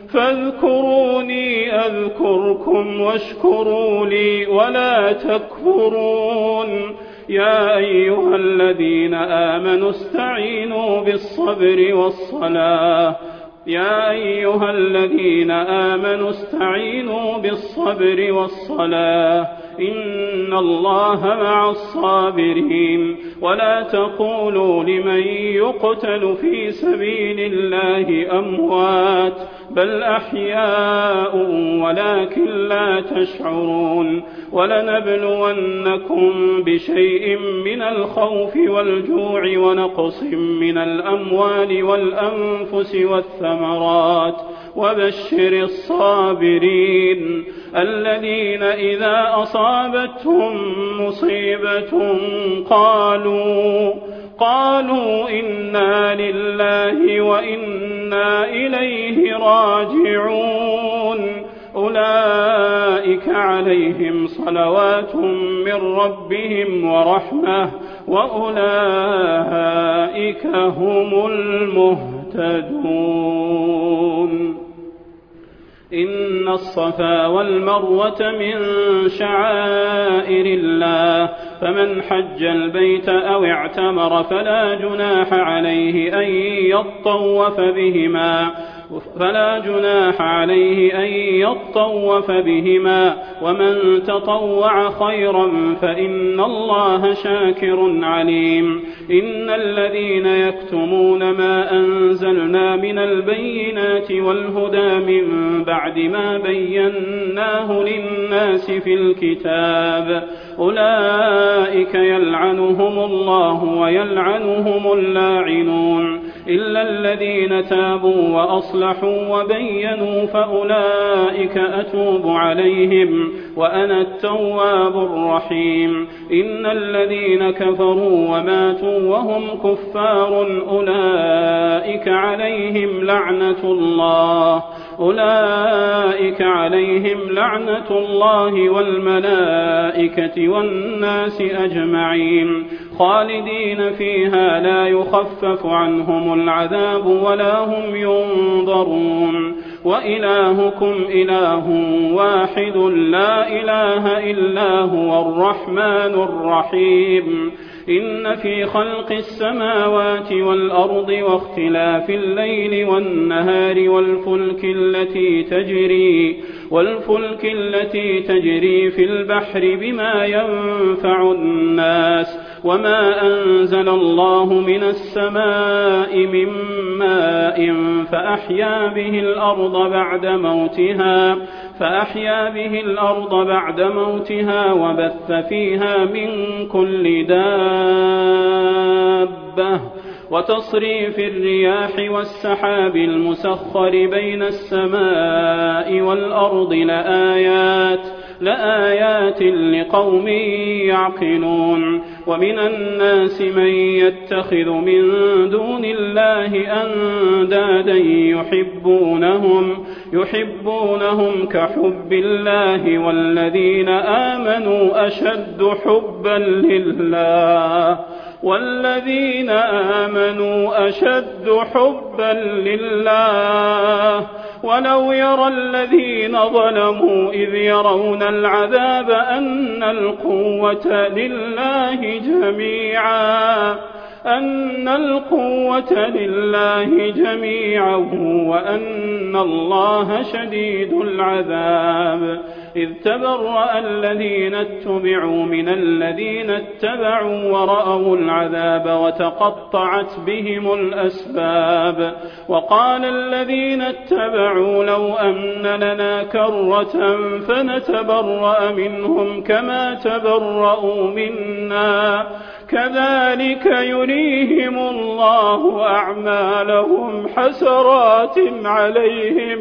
فاذكروني أذكركم واشكروا لي ولا تكفرون. يا أيها الذين آمنوا استعينوا بالصبر والصلاة يا أيها الذين آمنوا استعينوا بالصبر والصلاة إن الله مع الصابرين. ولا تقولوا لمن يقتل في سبيل الله أموات بل أحياء ولكن لا تشعرون. ولنبلونكم بشيء من الخوف والجوع ونقص من الأموال والأنفس والثمرات وبشر الصابرين الذين إذا أصابتهم مصيبة قالوا قالوا إنا لله وإنا إليه راجعون. أولئك عليهم صلوات من ربهم ورحمة وأولئك هم المهتدون. إن الصفا والمروة من شعائر الله فمن حج البيت أو اعتمر فلا جناح عليه أن يطوف بهما فلا جناح عليه أن يطوف بهما ومن تطوع خيرا فإن الله شاكر عليم. إن الذين يكتمون ما أنزلنا من البينات والهدى من بعد ما بيناه للناس في الكتاب أولئك يلعنهم الله ويلعنهم اللاعنون إلا الذين تابوا وأصلحوا وبينوا فأولئك أتوب عليهم وأنا التواب الرحيم. إن الذين كفروا وماتوا وهم كفار أولئك عليهم لعنة الله أولئك عليهم لعنة الله والملائكة والناس أجمعين خالدين فيها لا يخفف عنهم العذاب ولا هم ينظرون. وإلهكم إله واحد لا إله إلا هو الرحمن الرحيم. إن في خلق السماوات والأرض واختلاف الليل والنهار والفلك التي تجري والفلك التي تجري في البحر بما ينفع الناس وما أنزل الله من السماء من ماء فأحيا به الأرض بعد موتها فأحيا به الأرض بعد موتها وبث فيها من كل دابة وتصريف الرياح والسحاب المسخر بين السماء والأرض لآيات لآيات لقوم يعقلون. ومن الناس من يتخذ من دون الله أندادا يحبونهم يحبونهم كحب الله والذين آمنوا أشد حبا لله والذين آمنوا أشد حبا لله ولو يرى الذين ظلموا إذ يرون العذاب أن القوة لله جميعا أن القوة لله جميعا وأن الله شديد العذاب إذ تبرأ الذين اتبعوا من الذين اتبعوا ورأوا العذاب وتقطعت بهم الأسباب وقال الذين اتبعوا لو أن لنا كرة فنتبرأ منهم كما تبرأوا منا كذلك يريهم الله أعمالهم حسرات عليهم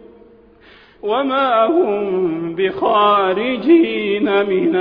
وما هم بخارجين من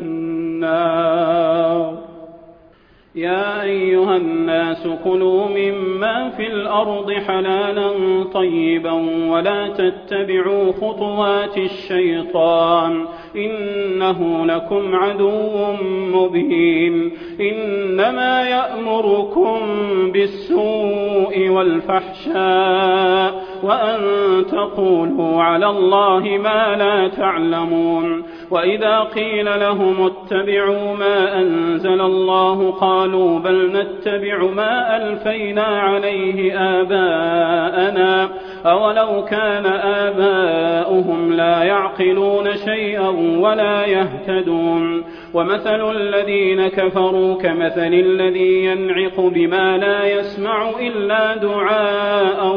النار يا أيها الناس كلوا مما في الأرض حلالا طيبا ولا تتبعوا خطوات الشيطان إنه لكم عدو مبين إنما يأمركم بالسوء والفحشاء وأن تقولوا على الله ما لا تعلمون وإذا قيل لهم اتبعوا ما أنزل الله قالوا بل نتبع ما ألفينا عليه آباءنا أولو كان آباؤهم لا يعقلون شيئا ولا يهتدون ومثل الذين كفروا كمثل الذي ينعق بما لا يسمع إلا دعاء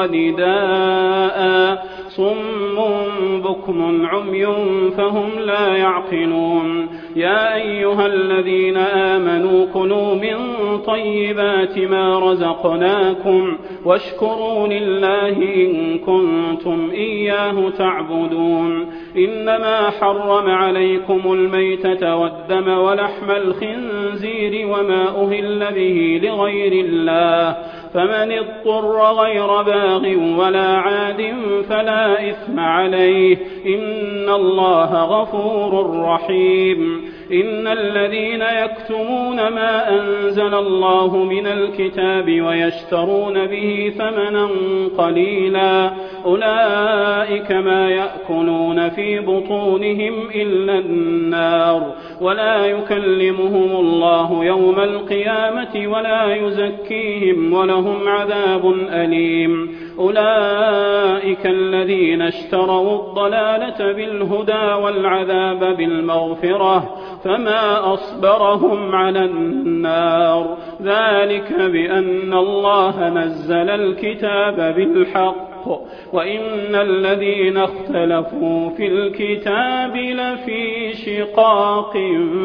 ونداء صم بكم عمي فهم لا يعقلون يا أيها الذين آمنوا كلوا من طيبات ما رزقناكم واشكروا لله إن كنتم إياه تعبدون إنما حرم عليكم الميتة والدم ولحم الخنزير وما أهل به لغير الله فمن اضطر غير باغ ولا عاد فلا إثم عليه إن الله غفور رحيم إن الذين يكتمون ما أنزل الله من الكتاب ويشترون به ثمنا قليلا أولئك ما يأكلون في بطونهم إلا النار ولا يكلمهم الله يوم القيامة ولا يزكيهم ولهم عذاب أليم أولئك الذين اشتروا الضلالة بالهدى والعذاب بالمغفرة فما أصبرهم على النار ذلك بأن الله نزل الكتاب بالحق وإن الذين اختلفوا في الكتاب لفي شقاق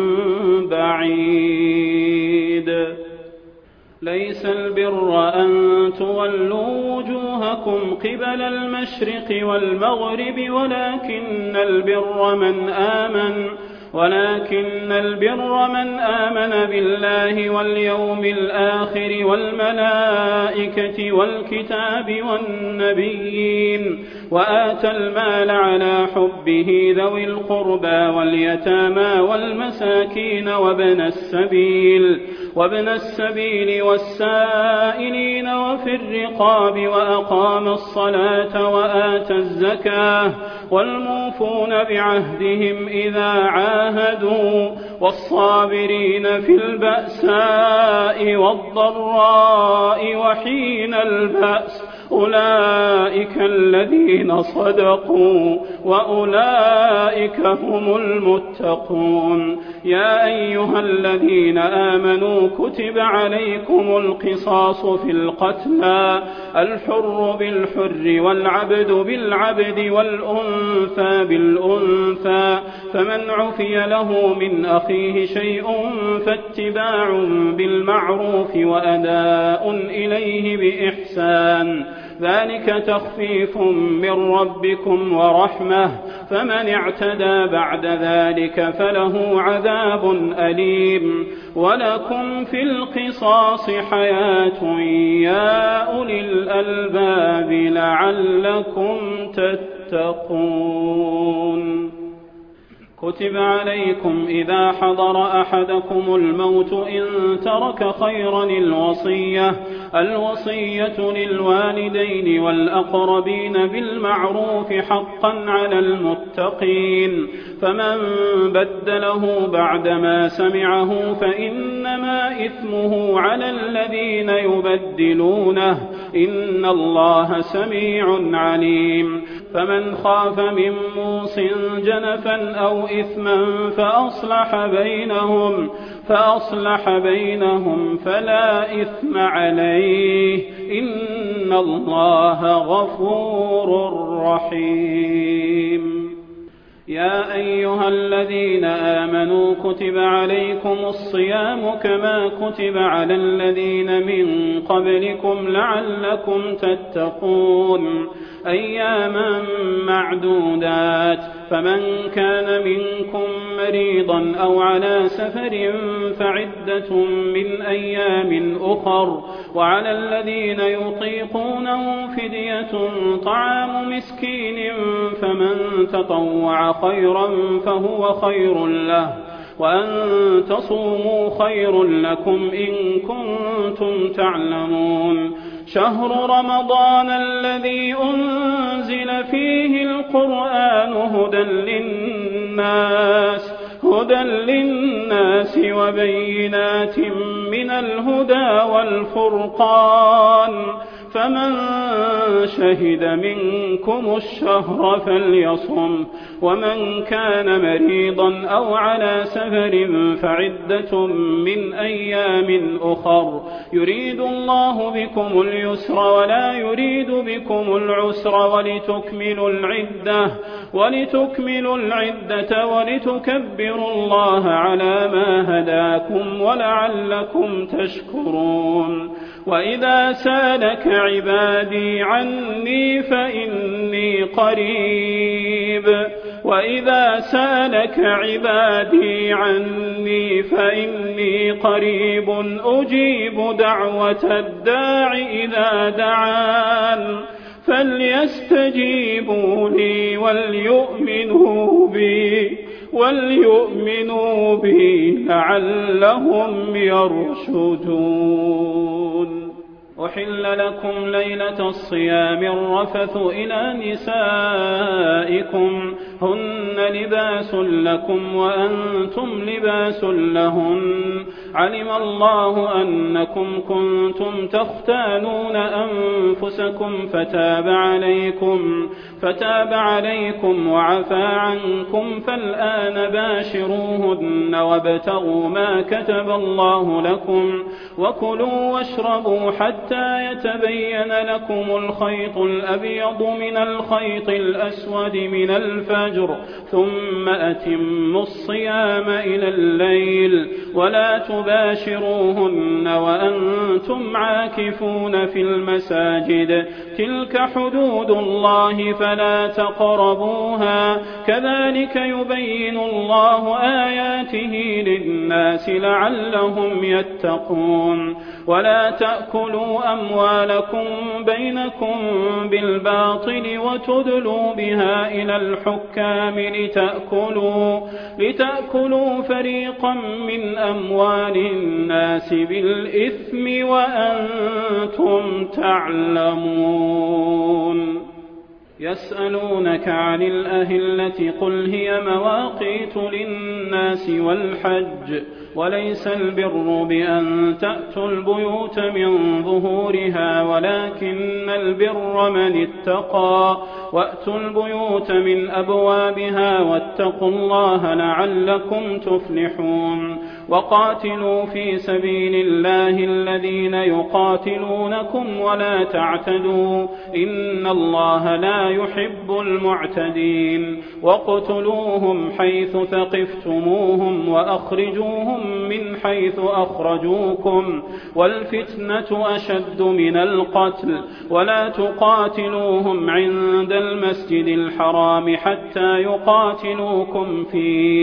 بعيد ليس البر أن تولوا وجوهكم قبل المشرق والمغرب ولكن البر من آمن ولكن البر من آمن بالله واليوم الآخر والملائكة والكتاب والنبيين وآتى المال على حبه ذوي القربى واليتامى والمساكين وابن السبيل وابن السبيل والسائلين وفي الرقاب وأقام الصلاة وآتى الزكاة والموفون بعهدهم إذا عاهدوا والصابرين في البأساء والضراء وحين البأس أولئك الذين صدقوا وأولئك هم المتقون يا أيها الذين آمنوا كتب عليكم القصاص في القتلى الحر بالحر والعبد بالعبد والأنثى بالأنثى فمن عفي له من أخيه شيء فاتباع بالمعروف وأداء إليه بإحسان ذلك تخفيف من ربكم ورحمة فمن اعتدى بعد ذلك فله عذاب أليم ولكم في القصاص حياة يا أولي الألباب لعلكم تتقون. كتب عليكم إذا حضر أحدكم الموت إن ترك خيرا الوصية الوصية للوالدين والأقربين بالمعروف حقا على المتقين، فمن بدله بعدما سمعه فإنما إثمه على الذين يبدلونه، إن الله سميع عليم. فمن خاف من موص جنفا أو إثما فأصلح بينهم فأصلح بينهم فلا إثم عليه، إن الله غفور رحيم. يا أيها الذين آمنوا كتب عليكم الصيام كما كتب على الذين من قبلكم لعلكم تتقون، أياما معدودات، فمن كان منكم مريضا أو على سفر فعدة من أيام أخر، وعلى الذين يطيقونه فدية طعام مسكين، فمن تطوع خيرا فهو خير له، وأن تصوموا خير لكم إن كنتم تعلمون. شهر رمضان الذي أنزل فيه القرآن هدى للناس هدى للناس وبينات من الهدى والفرقان، فمن شهد منكم الشهر فليصم، ومن كان مريضا أو على سفر فعدة من أيام أخر، يريد الله بكم اليسر ولا يريد بكم العسر، ولتكملوا العدة ولتكملوا العدة ولتكبروا الله على ما هداكم ولعلكم تشكرون. وإذا سالك عبادي عني فإني قريب وإذا سالك عبادي عني فإني قريب أجيب دعوة الداع إذا دعان، فليستجيبوا لي وليؤمنوا بي وليؤمنوا بي لعلهم يرشدون. أحل لكم ليلة الصيام الرفث إلى نسائكم، هن لباس لكم وأنتم لباس لهن، علم الله أنكم كنتم تختانون أنفسكم فتاب عليكم فتاب عليكم وعفى عنكم، فالآن باشروهن وابتغوا ما كتب الله لكم، وكلوا واشربوا حتى يتبين لكم الخيط الأبيض من الخيط الأسود من الفجر، ثم أتموا الصيام إلى الليل، ولا تباشروهن وأنتم عاكفون في المساجد، تلك حدود الله فلا تقربوها، كذلك يبين الله آياته للناس لعلهم يتقون. ولا تأكلوا أموالكم بينكم بالباطل وتدلوا بها إلى الحكام لتأكلوا, لتأكلوا فريقا من أموال الناس بالإثم وأنتم تعلمون. يسألونك عن الأهلة قل هي مواقيت للناس والحج، وليس البر بأن تأتوا البيوت من ظهورها ولكن البر من اتقى، وأتوا البيوت من أبوابها واتقوا الله لعلكم تفلحون. وقاتلوا في سبيل الله الذين يقاتلونكم ولا تعتدوا إن الله لا يحب المعتدين. واقتلوهم حيث ثقفتموهم وأخرجوهم من حيث أخرجوكم، والفتنة أشد من القتل. ولا تقاتلوهم عند المسجد الحرام حتى يقاتلوكم فيه،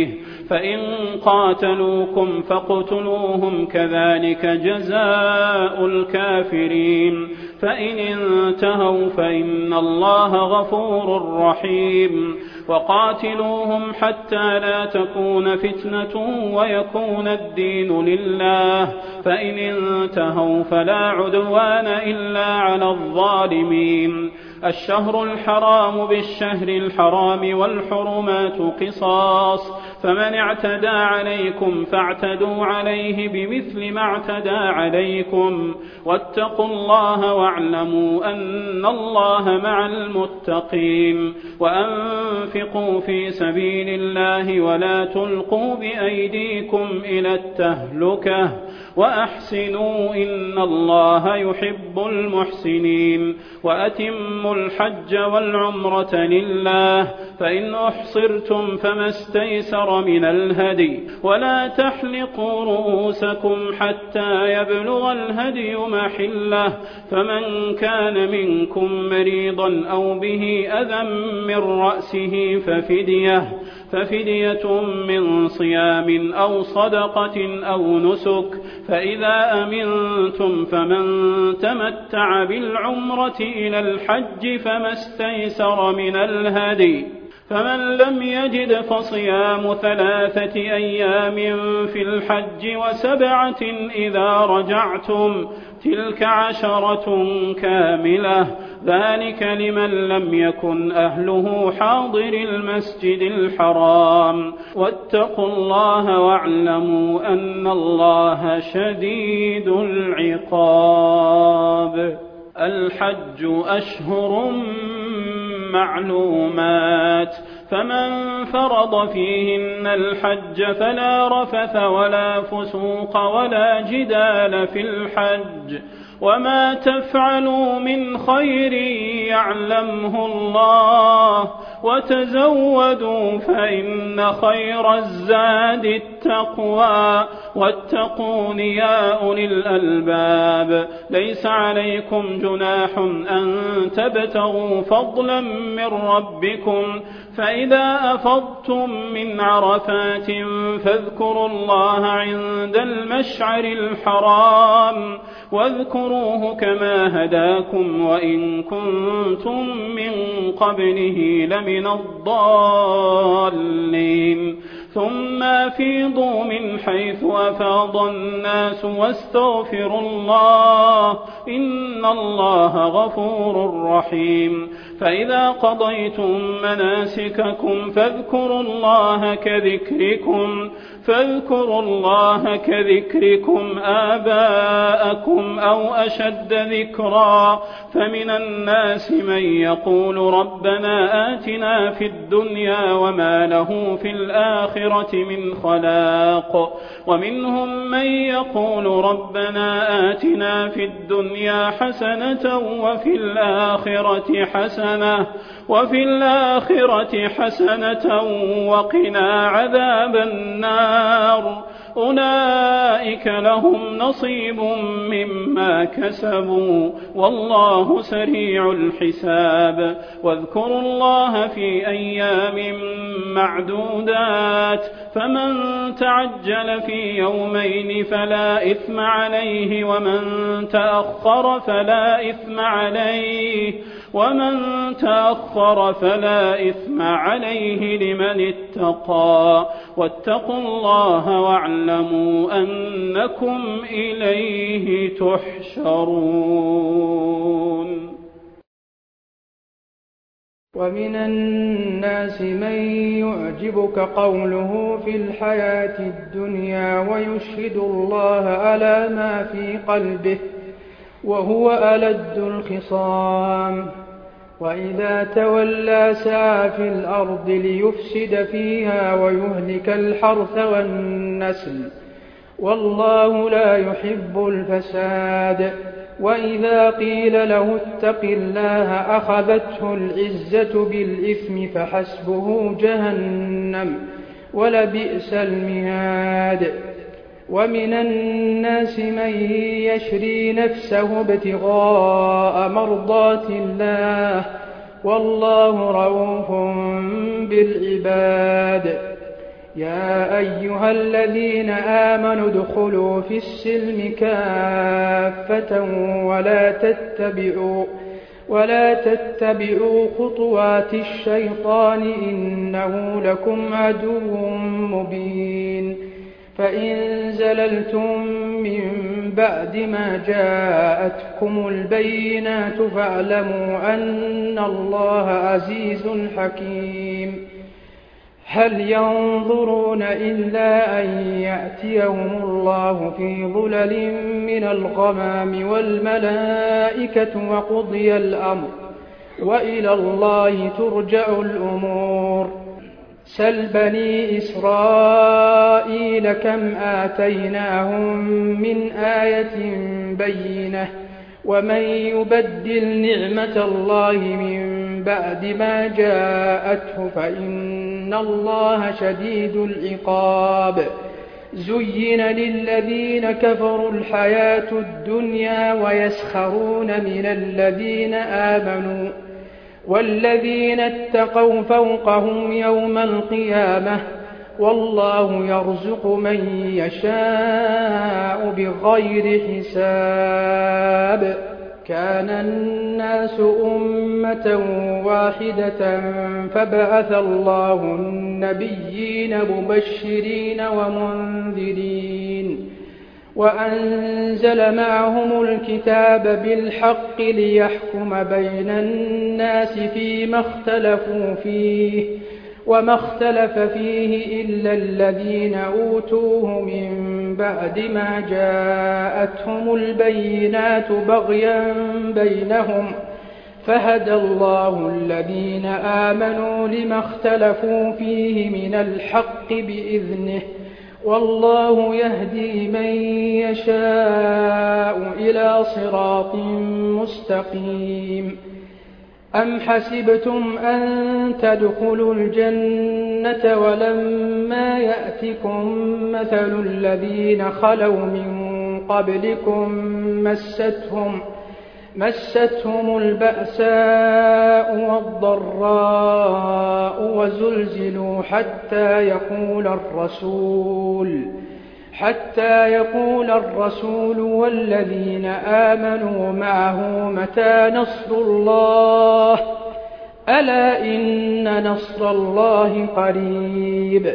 فإن قاتلوكم فاقتلوهم كذلك جزاء الكافرين فإن انتهوا فإن الله غفور رحيم وقاتلوهم حتى لا تكون فتنة ويكون الدين لله فإن انتهوا فلا عدوان إلا على الظالمين الشهر الحرام بالشهر الحرام والحرمات قصاص فمن اعتدى عليكم فاعتدوا عليه بمثل ما اعتدى عليكم واتقوا الله واعلموا أن الله مع المتقين وأنفقوا في سبيل الله ولا تلقوا بأيديكم إلى التهلكة وأحسنوا إن الله يحب المحسنين وأتموا الحج والعمرة لله فإن أحصرتم فما استيسر من الهدي ولا تحلقوا رؤوسكم حتى يبلغ الهدي محله فمن كان منكم مريضا أو به أذى من رأسه ففدية ففدية من صيام أو صدقة أو نسك فإذا أمنتم فمن تمتع بالعمرة إلى الحج فما استيسر من الهدي فمن لم يجد فصيام ثلاثة أيام في الحج وسبعة إذا رجعتم تلك عشرة كاملة ذلك لمن لم يكن أهله حاضر المسجد الحرام واتقوا الله واعلموا أن الله شديد العقاب الحج أشهر معلومات فمن فرض فيهن الحج فلا رفث ولا فسوق ولا جدال في الحج وما تفعلوا من خير يعلمه الله وتزودوا فإن خير الزاد التقوى واتقون يا أولي الألباب ليس عليكم جناح أن تبتغوا فضلا من ربكم فإذا أفضتم من عرفات فاذكروا الله عند المشعر الحرام واذكروه كما هداكم وإن كنتم من قبله لمن الضالين ثم أفيضوا من حيث أفاض الناس واستغفروا الله إن الله غفور رحيم فإذا قضيتم مناسككم فاذكروا الله كذكركم فاذكروا الله كذكركم آباءكم أو أشد ذكرا فمن الناس من يقول ربنا آتنا في الدنيا وما له في الآخرة من خلاق ومنهم من يقول ربنا آتنا في الدنيا حسنة وفي الآخرة حسنة وفي الآخرة حسنة وقنا عذاب النار أولئك لهم نصيب مما كسبوا والله سريع الحساب واذكروا الله في أيام معدودات فمن تعجل في يومين فلا إثم عليه ومن تأخر فلا إثم عليه ومن تأخر فلا إثم عليه لمن اتقى واتقوا الله واعلموا أنكم إليه تحشرون ومن الناس من يعجبك قوله في الحياة الدنيا ويشهد الله على ما في قلبه وهو ألد الخصام وإذا تولى سعى في الأرض ليفسد فيها ويهلك الحرث والنسل والله لا يحب الفساد وإذا قيل له اتق الله أخذته العزة بالإثم فحسبه جهنم ولبئس المهاد ومن الناس من يشري نفسه ابتغاء مرضات الله والله رؤوف بالعباد يا أيها الذين آمنوا ادخلوا في السلم كافة ولا تتبعوا ولا تتبعوا خطوات الشيطان إنه لكم عدو مبين فإن زللتم من بعد ما جاءتكم البينات فاعلموا أن الله عزيز حكيم هل ينظرون إلا أن يأتيهم الله في ظلل من الغمام والملائكة وقضي الأمر وإلى الله ترجع الأمور سل بني إسرائيل كم آتيناهم من آية بينة ومن يبدل نعمة الله من بعد ما جاءته فإن الله شديد العقاب زين للذين كفروا الحياة الدنيا ويسخرون من الذين آمنوا والذين اتقوا فوقهم يوم القيامة والله يرزق من يشاء بغير حساب كان الناس أمة واحدة فبعث الله النبيين مبشرين ومنذرين وأنزل معهم الكتاب بالحق ليحكم بين الناس فيما اختلفوا فيه وما اختلف فيه إلا الذين أوتوه من بعد ما جاءتهم البينات بغيا بينهم فهدى الله الذين آمنوا لما اختلفوا فيه من الحق بإذنه والله يهدي من يشاء إلى صراط مستقيم أم حسبتم أن تدخلوا الجنة ولما يأتكم مثل الذين خلوا من قبلكم مستهم مستهم البأساء والضراء وزلزلوا حتى يقول الرسول حتى يقول الرسول والذين آمنوا معه متى نصر الله ألا إن نصر الله قريب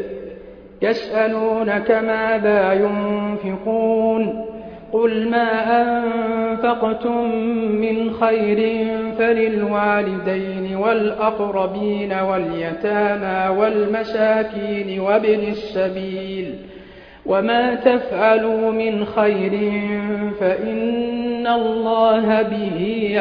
يسألونك ماذا ينفقون قل ما أنفقتم من خير فللوالدين والأقربين واليتامى والمساكين وابن السبيل وما تفعلوا من خير فإن الله به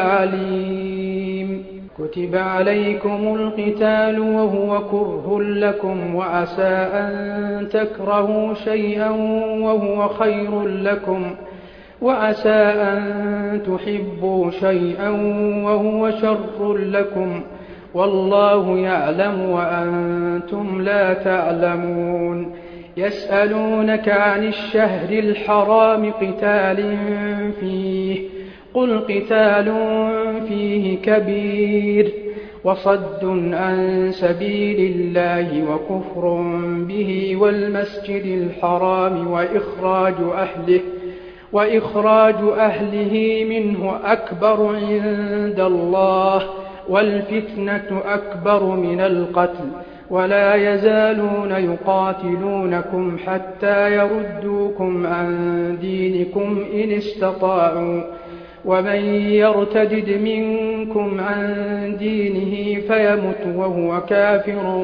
عليم كتب عليكم القتال وهو كره لكم وعسى أن تكرهوا شيئا وهو خير لكم وعسى أن تحبوا شيئا وهو شر لكم والله يعلم وأنتم لا تعلمون يسألونك عن الشهر الحرام قتال فيه قل قتال فيه كبير وصد عن سبيل الله وكفر به والمسجد الحرام وإخراج أهله وإخراج أهله منه أكبر عند الله والفتنة أكبر من القتل ولا يزالون يقاتلونكم حتى يردوكم عن دينكم إن استطاعوا ومن يرتدد منكم عن دينه فيمت وهو كافر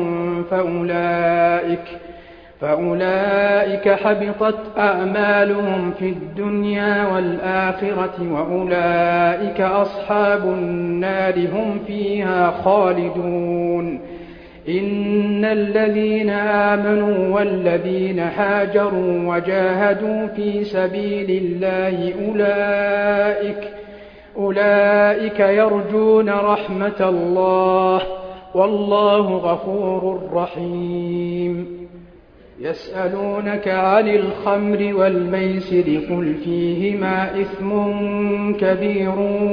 فأولئك فأولئك حبطت أعمالهم في الدنيا والآخرة وأولئك أصحاب النار هم فيها خالدون إن الذين آمنوا والذين هاجروا وجاهدوا في سبيل الله أولئك أولئك يرجون رحمة الله والله غفور رحيم يسألونك عن الخمر والميسر قل فيهما إثم كبير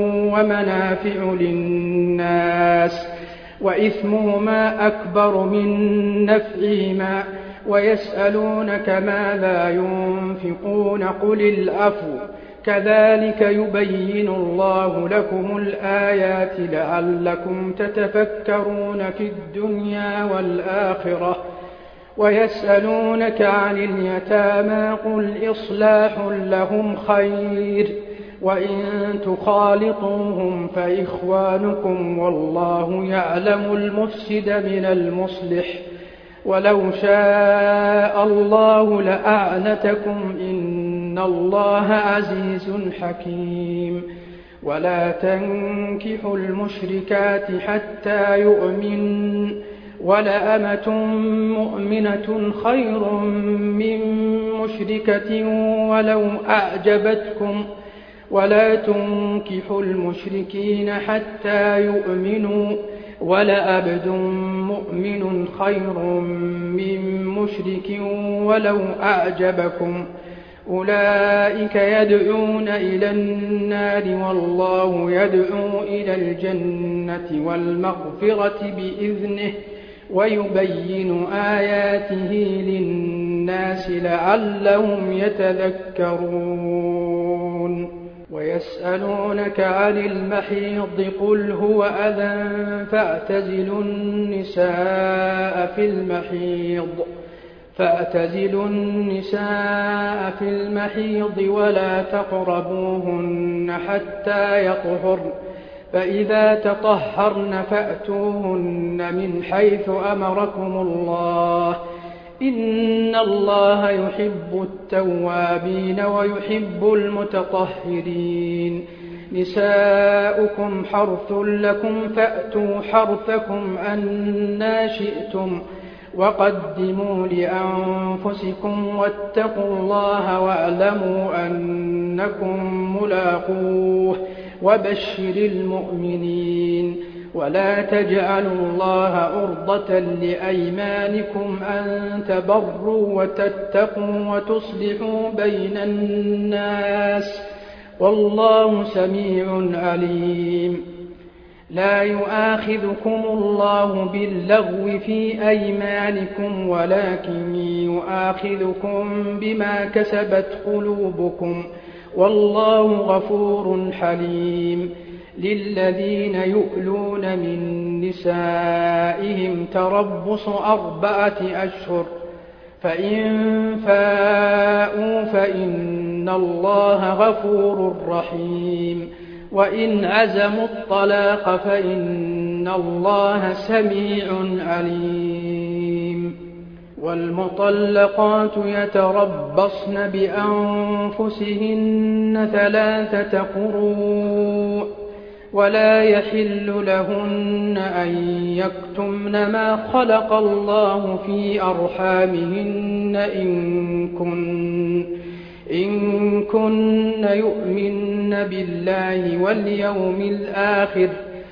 ومنافع للناس وإثمهما أكبر من نفعهما ويسألونك ماذا ينفقون قل العفو كذلك يبين الله لكم الآيات لعلكم تتفكرون في الدنيا والآخرة ويسألونك عن اليتامى قل إصلاح لهم خير وإن تخالطوهم فإخوانكم والله يعلم المفسد من المصلح ولو شاء الله لأعنتكم إن الله عزيز حكيم ولا تنكحوا المشركات حتى يؤمن ولأمة مؤمنة خير من مشركة ولو أعجبتكم ولا تنكحوا المشركين حتى يؤمنوا ولعبد مؤمن خير من مشرك ولو أعجبكم أولئك يدعون إلى النار والله يدعو إلى الجنة والمغفرة بإذنه ويبين آياته للناس لعلهم يتذكرون ويسألونك عن المحيض قل هو أذى فاعتزلوا النساء في المحيض فاعتزلوا النساء في المحيض ولا تقربوهن حتى يطهرن فإذا تطهرن فأتوهن من حيث أمركم الله إن الله يحب التوابين ويحب المتطهرين نساؤكم حرث لكم فأتوا حرثكم أنى شئتم وقدموا لأنفسكم واتقوا الله واعلموا أنكم ملاقوه وبشر المؤمنين ولا تجعلوا الله عرضة لأيمانكم أن تبروا وتتقوا وتصلحوا بين الناس والله سميع عليم لا يؤاخذكم الله باللغو في أيمانكم ولكن يؤاخذكم بما كسبت قلوبكم والله غفور حليم للذين يؤلون من نسائهم تربص أربعة أشهر فإن فاءوا فإن الله غفور رحيم وإن عزموا الطلاق فإن الله سميع عليم والمطلقات يتربصن بأنفسهن ثلاثة قروء ولا يحل لهن أن يكتمن ما خلق الله في أرحامهن إن كن إن كن يؤمن بالله واليوم الآخر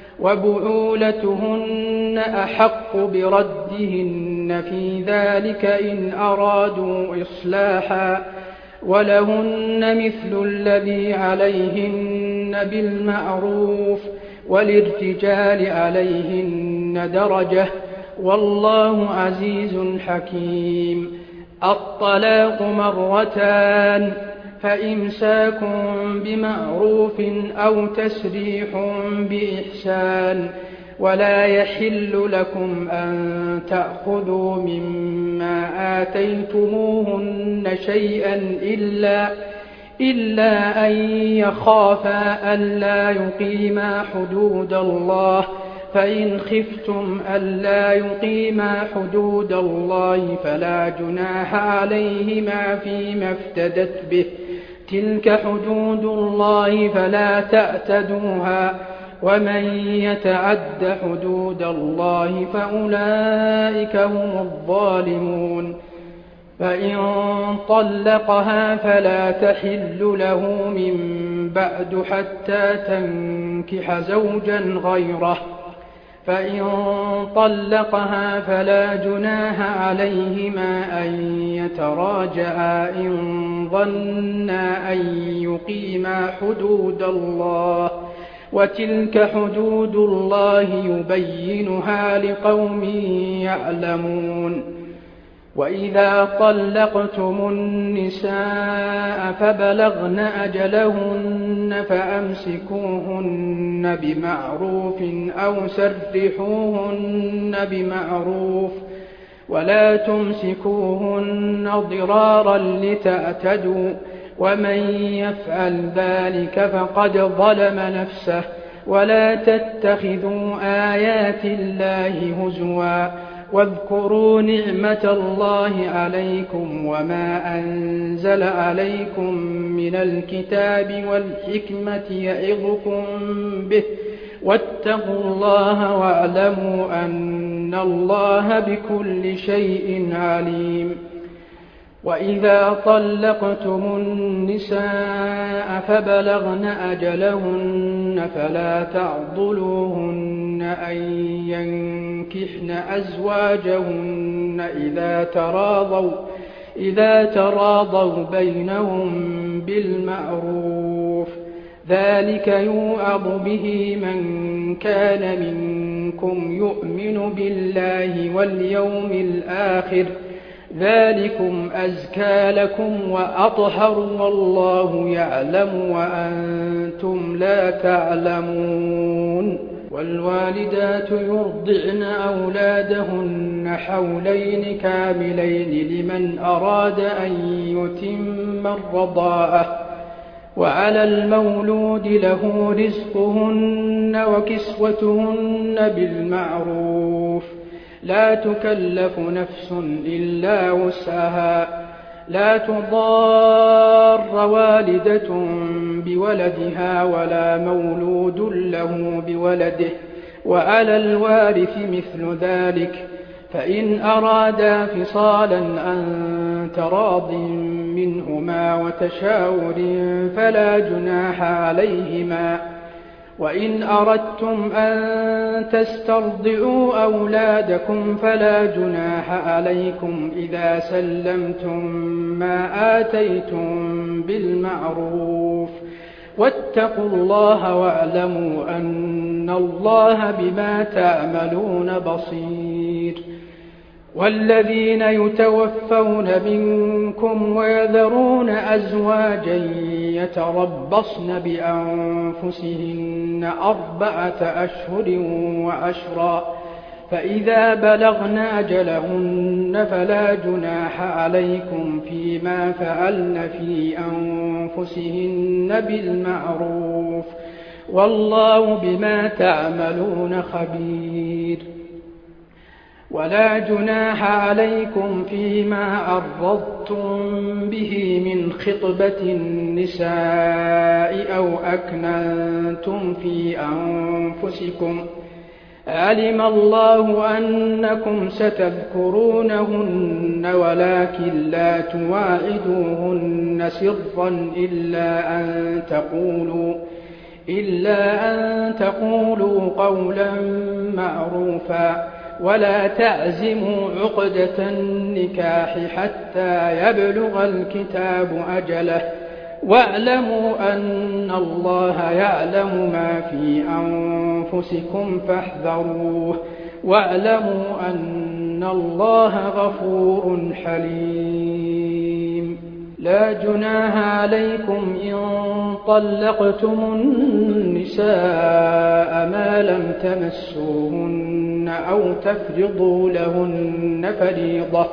وبعولتهن أحق بردهن في ذلك إن أرادوا إصلاحا ولهن مثل الذي عليهن بالمعروف وللرجال عليهن درجة والله عزيز حكيم الطلاق مرتان فإمساك بمعروف أو تسريح بإحسان ولا يحل لكم أن تأخذوا مما آتيتموهن شيئا إلا, إلا أن يخافا ألا يقيما حدود الله فإن خفتم ألا يقيما حدود الله فلا جناح عليهما فيما افتدت به تلك حدود الله فلا تعتدوها ومن يتعد حدود الله فأولئك هم الظالمون فإن طلقها فلا تحل له من بعد حتى تنكح زوجا غيره فإن طلقها فلا جناح عليهما أن يتراجعا إن ظنا أن يقيما حدود الله وتلك حدود الله يبينها لقوم يعلمون وإذا طلقتم النساء فبلغن أجلهن فأمسكوهن بمعروف أو سرحوهن بمعروف ولا تمسكوهن ضرارا لتعتدوا ومن يفعل ذلك فقد ظلم نفسه ولا تتخذوا آيات الله هزوا واذكروا نعمة الله عليكم وما أنزل عليكم من الكتاب والحكمة يعظكم به واتقوا الله واعلموا أن الله بكل شيء عليم. وإذا طلقتم النساء فبلغن أجلهن فلا تعضلوهن أن ينكحن أزواجهن إذا تراضوا إذا تراضوا بينهم بالمعروف ذلك يوعظ به من كان منكم يؤمن بالله واليوم الآخر ذلكم أزكى لكم وأطهر والله يعلم وأنتم لا تعلمون. والوالدات يرضعن أولادهن حولين كاملين لمن أراد أن يتم الرضاعة وعلى المولود له رزقهن وكسوتهن بالمعروف لا تكلف نفس إلا وسعها لا تضار والدة بولدها ولا مولود له بولده وعلى الوارث مثل ذلك فإن أرادا فصالا عن تراض منهما وتشاور فلا جناح عليهما. وإن أردتم أن تسترضعوا أولادكم فلا جناح عليكم إذا سلمتم ما آتيتم بالمعروف واتقوا الله واعلموا أن الله بما تعملون بصير. والذين يتوفون منكم ويذرون أزواجا يتربصن بأنفسهن أربعة أشهر وعشرا فإذا بلغن أجلهن فلا جناح عليكم فيما فعلن في أنفسهن بالمعروف والله بما تعملون خبير. ولا جناح عليكم فيما عرضتم به من خطبة النساء أو أكننتم في أنفسكم علم الله أنكم ستذكرونهن ولكن لا تواعدوهن سرا إلا أن تقولوا إلا أن تقولوا قولا معروفا ولا تعزموا عقدة النكاح حتى يبلغ الكتاب أجله واعلموا أن الله يعلم ما في أنفسكم فاحذروه واعلموا أن الله غفور حليم. لا جناح عليكم إن طلقتم النساء ما لم تمسوهن أو تفرضوا لهن فريضة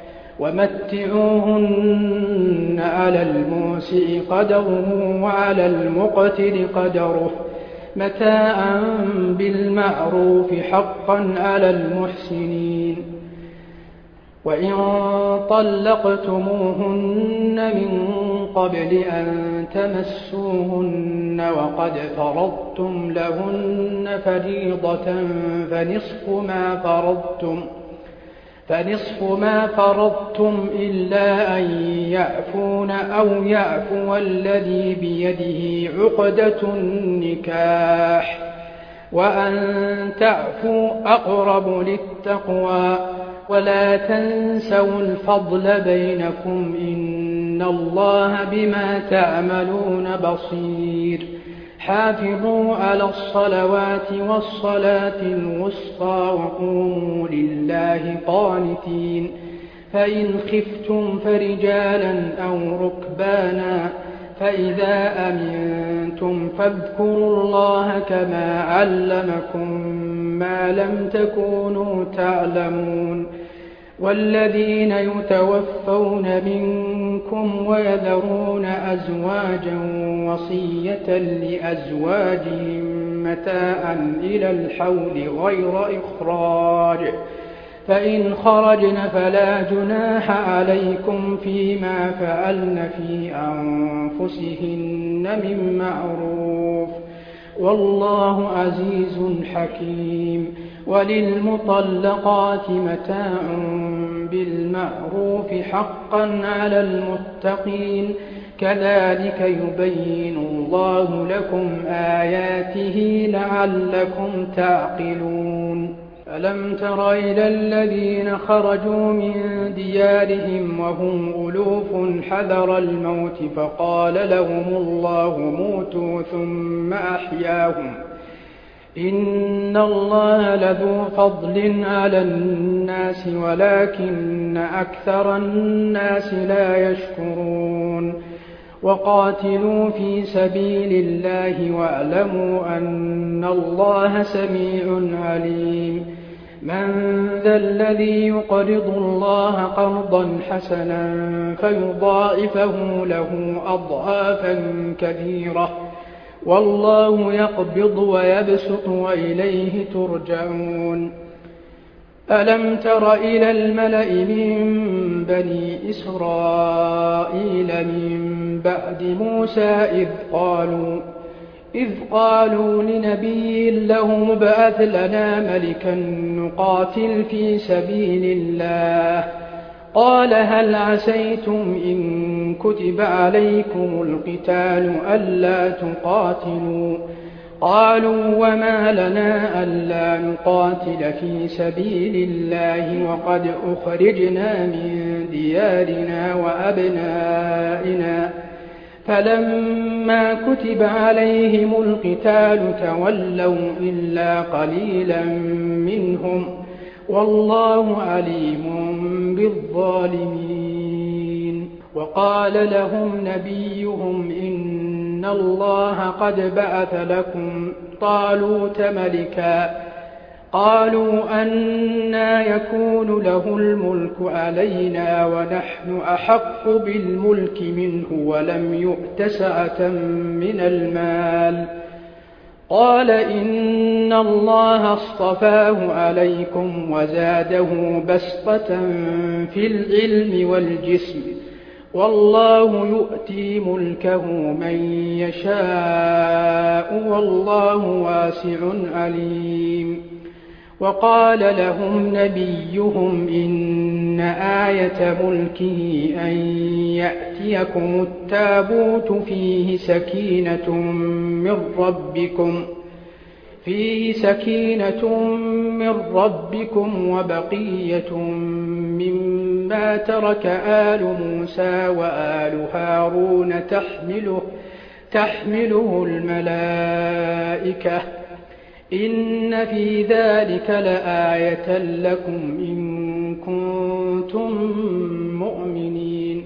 ومتعوهن على الموسع قدره وعلى المقتر قدره متاعا بالمعروف حقا على المحسنين. وإن طلقتموهن من قبل أن تمسوهن وقد فرضتم لهن فريضة فنصف ما فرضتم فنصف ما فرضتم إلا أن يعفون أو يعفو الذي بيده عقدة النكاح وأن تعفوا أقرب للتقوى ولا تنسوا الفضل بينكم إن الله بما تعملون بصير. حافظوا على الصلوات والصلاة الوسطى وقوموا لله قانتين فإن خفتم فرجالا أو ركبانا فإذا أمنتم فاذكروا الله كما علمكم ما لم تكونوا تعلمون والذين يتوفون منكم ويذرون أزواجا وصية لأزواجهم متاعا إلى الحول غير إخراج فإن خرجن فلا جناح عليكم فيما فعلن في أنفسهن من معروف والله عزيز حكيم وللمطلقات متاع بالمعروف حقا على المتقين كذلك يبين الله لكم آياته لعلكم تعقلون ألم تر إلى الذين خرجوا من ديارهم وهم ألوف حذر الموت فقال لهم الله موتوا ثم أحياهم إن الله لذو فضل على الناس ولكن أكثر الناس لا يشكرون وقاتلوا في سبيل الله واعلموا أن الله سميع عليم من ذا الذي يقرض الله قرضا حسنا فيضاعفه له أضعافا كثيرة والله يقبض ويبسط وإليه ترجعون ألم تر إلى الملأ من بني إسرائيل من بعد موسى إذ قالوا إذ قالوا لنبي له ابعث لنا ملكا نقاتل في سبيل الله قال هل عسيتم إن كتب عليكم القتال ألا تقاتلوا قالوا وما لنا ألا نقاتل في سبيل الله وقد أخرجنا من ديارنا وأبنائنا فلما كتب عليهم القتال تولوا إلا قليلا منهم والله عليم بالظالمين وقال لهم نبيهم إن الله قد بعث لكم طالوت ملكا قالوا أنى يكون له الملك علينا ونحن أحق بالملك منه ولم يؤت سعة من المال قال إن الله اصطفاه عليكم وزاده بسطة في العلم والجسم والله يؤتي ملكه من يشاء والله واسع عليم وقال لهم نبيهم إن آية ملكه أن يأتيكم التابوت فيه سكينة من ربكم فيه سكينة من ربكم وبقية مما ترك آل موسى وآل هارون تحمله, تحمله الملائكة إن في ذلك لآية لكم إن كنتم مؤمنين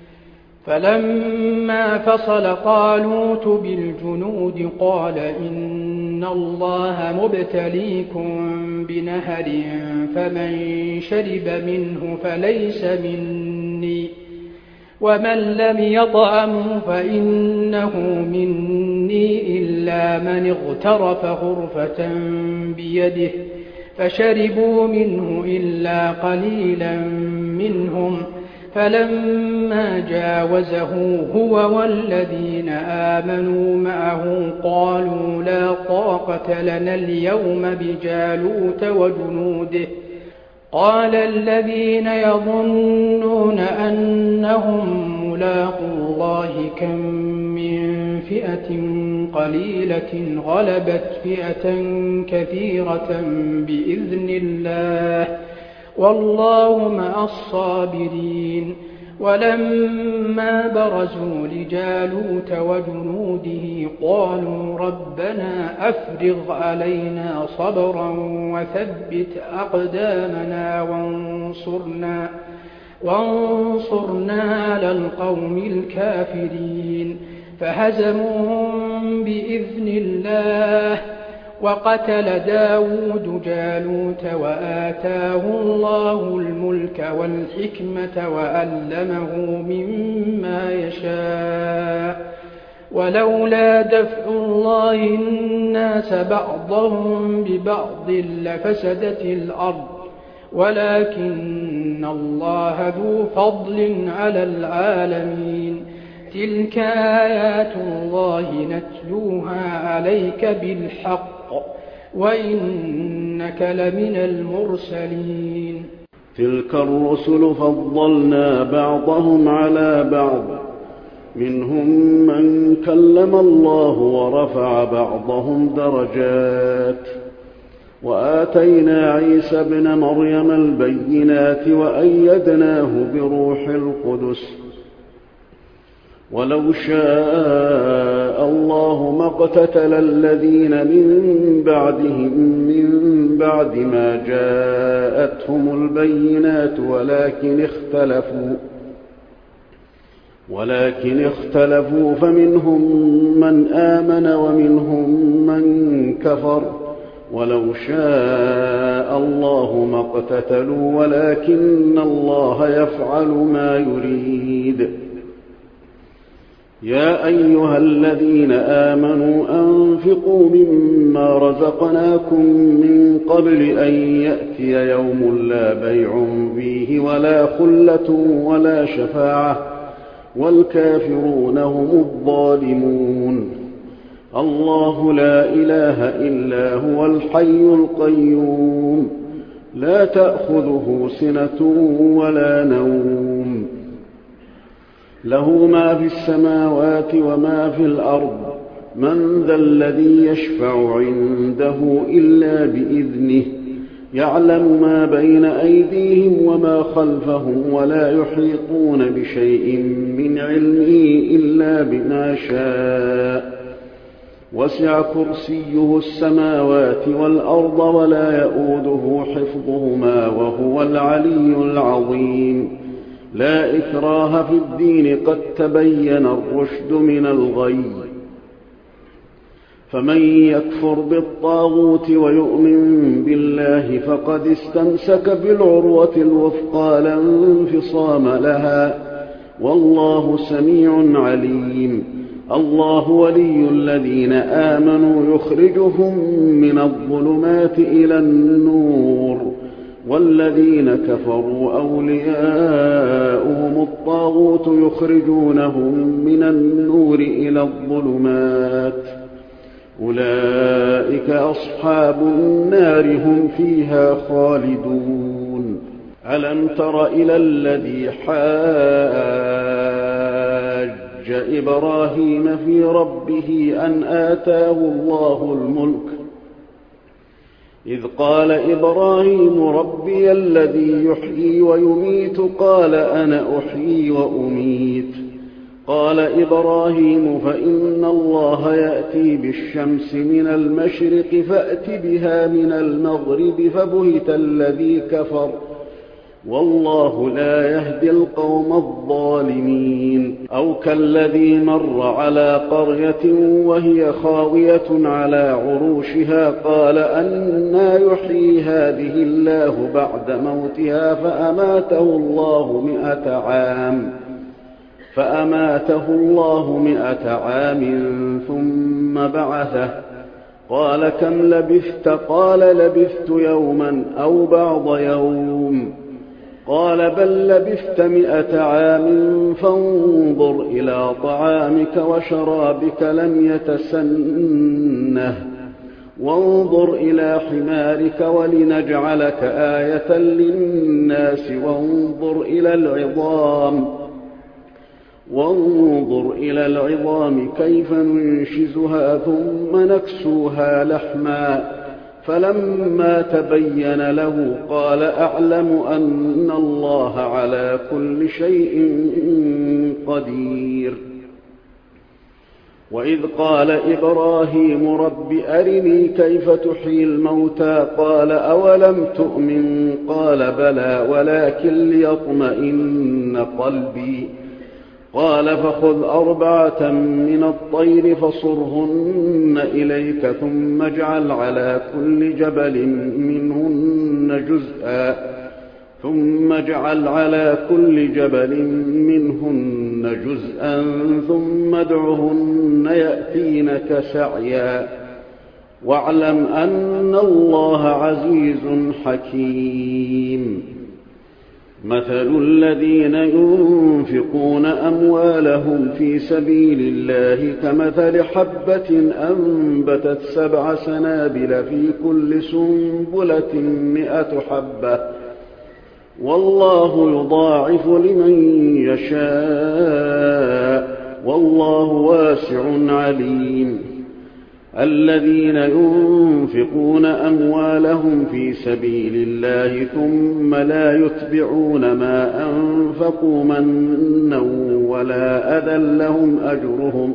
فلما فصل طالوت بالجنود قال إن الله مبتليكم بنهر فمن شرب منه فليس مني ومن لم يطعمه فإنه مني إلا من اغترف غرفة بيده فشربوا منه إلا قليلا منهم فلما جاوزه هو والذين آمنوا معه قالوا لا طاقة لنا اليوم بجالوت وجنوده قال الذين يظنون أنهم ملاقو الله كم من فئة قليلة غلبت فئة كثيرة بإذن الله والله مع الصابرين ولما برزوا لجالوت وجنوده قالوا ربنا أفرغ علينا صبرا وثبت أقدامنا وانصرنا, وانصرنا على القوم الكافرين فهزموهم بإذن الله وقتل داود جالوت وآتاه الله الملك والحكمة وعلمه مما يشاء ولولا دفع الله الناس بعضهم ببعض لفسدت الأرض ولكن الله ذو فضل على العالمين تلك آيات الله نتلوها عليك بالحق وإنك لمن المرسلين تلك الرسل فضلنا بعضهم على بعض منهم من كلم الله ورفع بعضهم درجات وآتينا عيسى ابن مريم البينات وأيدناه بروح القدس ولو شاء الله ما اقتتل الذين من بعدهم من بعد ما جاءتهم البينات ولكن اختلفوا ولكن اختلفوا فمنهم من آمن ومنهم من كفر ولو شاء الله ما اقتتلوا ولكن الله يفعل ما يريد يا أيها الذين آمنوا أنفقوا مما رزقناكم من قبل أن يأتي يوم لا بيع فيه ولا خلة ولا شفاعة والكافرون هم الظالمون الله لا إله إلا هو الحي القيوم لا تأخذه سنة ولا نوم له ما في السماوات وما في الأرض من ذا الذي يشفع عنده إلا بإذنه يعلم ما بين أيديهم وما خلفهم ولا يحيطون بشيء من علمه إلا بما شاء وسع كرسيه السماوات والأرض ولا يؤوده حفظهما وهو العلي العظيم لا إكراه في الدين قد تبين الرشد من الغي فمن يكفر بالطاغوت ويؤمن بالله فقد استمسك بالعروة الوثقى لا انفصام لها والله سميع عليم الله ولي الذين آمنوا يخرجهم من الظلمات إلى النور والذين كفروا أولياؤهم الطاغوت يخرجونهم من النور إلى الظلمات أولئك أصحاب النار هم فيها خالدون ألم تر إلى الذي حاج إبراهيم في ربه أن آتاه الله الملك إذ قال إبراهيم ربي الذي يحيي ويميت قال أنا أحيي وأميت قال إبراهيم فإن الله يأتي بالشمس من المشرق فأت بها من المغرب فبهت الذي كفر والله لا يهدي القوم الظالمين أو كالذي مر على قرية وهي خاوية على عروشها قال أنى يحيي هذه الله بعد موتها فأماته الله مئة عام فأماته الله مئة عام ثم بعثه قال كم لبثت قال لبثت يوما أو بعض يوم قال بل لبثت مئة عام فانظر إلى طعامك وشرابك لم يتسنه وانظر إلى حمارك ولنجعلك آية للناس وانظر إلى العظام وانظر إلى العظام كيف ننشزها ثم نكسوها لحما فلما تبين له قال أعلم أن الله على كل شيء قدير وإذ قال إبراهيم رب أرني كيف تحيي الموتى قال أولم تؤمن قال بلى ولكن ليطمئن قلبي قال فخذ أربعة من الطير فصرهن إليك ثم اجعل على كل جبل منهن جزءا ثم اجعل على كل جبل منهن جزءا ثم ادعهن يأتينك سعيا واعلم أن الله عزيز حكيم. مثل الذين ينفقون أموالهم في سبيل الله كمثل حبة أنبتت سبع سنابل في كل سنبلة مئة حبة والله يضاعف لمن يشاء والله واسع عليم. الذين ينفقون أموالهم في سبيل الله ثم لا يتبعون ما أنفقوا منا ولا أذى لهم أجرهم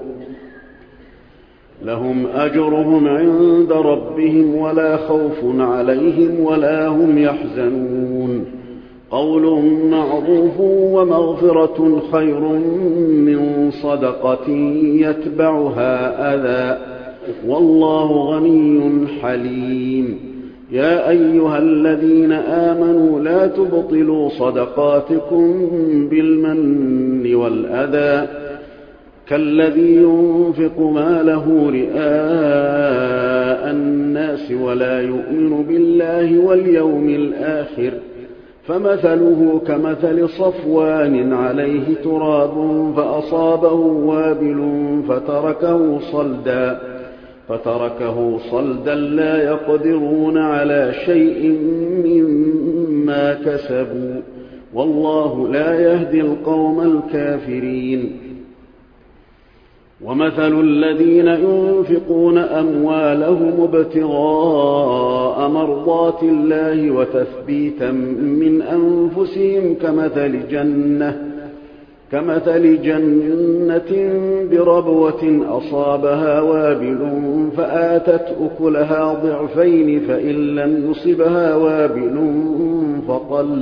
لهم أجرهم عند ربهم ولا خوف عليهم ولا هم يحزنون. قول معروف ومغفرة خير من صدقة يتبعها أذى والله غني حليم. يا أيها الذين آمنوا لا تبطلوا صدقاتكم بالمن والأذى كالذي ينفق ماله رئاء الناس ولا يؤمن بالله واليوم الآخر فمثله كمثل صفوان عليه تراب فأصابه وابل فتركه صلدا فتركه صلدا لا يقدرون على شيء مما كسبوا والله لا يهدي القوم الكافرين. ومثل الذين ينفقون أموالهم ابتغاء مرضات الله وتثبيتا من أنفسهم كمثل جنة كمثل جنة بربوة أصابها وابل فآتت أكلها ضعفين فإن لم يصبها وابل فطل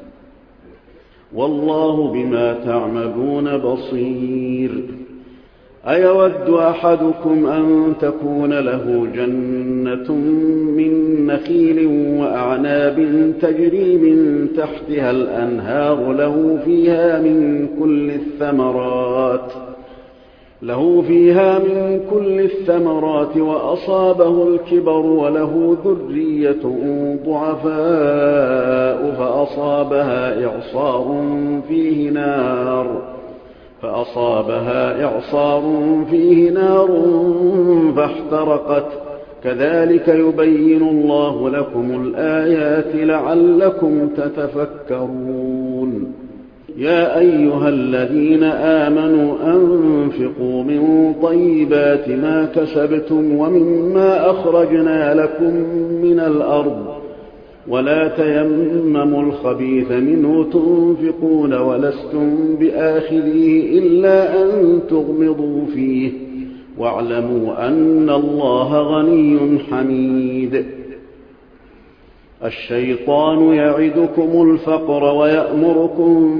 والله بما تعملون بصير. أيود أحدكم أن تكون له جنة من نخيل وأعناب تجري من تحتها الأنهار له فيها من كل الثمرات له فيها من كل الثمرات وأصابه الكبر وله ذرية ضعفاء فأصابها إعصار فيه نار فأصابها إعصار فيه نار فاحترقت كذلك يبين الله لكم الآيات لعلكم تتفكرون. يا أيها الذين آمنوا أنفقوا من طيبات ما كسبتم ومما أخرجنا لكم من الأرض ولا تيمموا الخبيث منه تنفقون ولستم بآخذيه إلا أن تغمضوا فيه واعلموا أن الله غني حميد. الشيطان يعدكم الفقر ويأمركم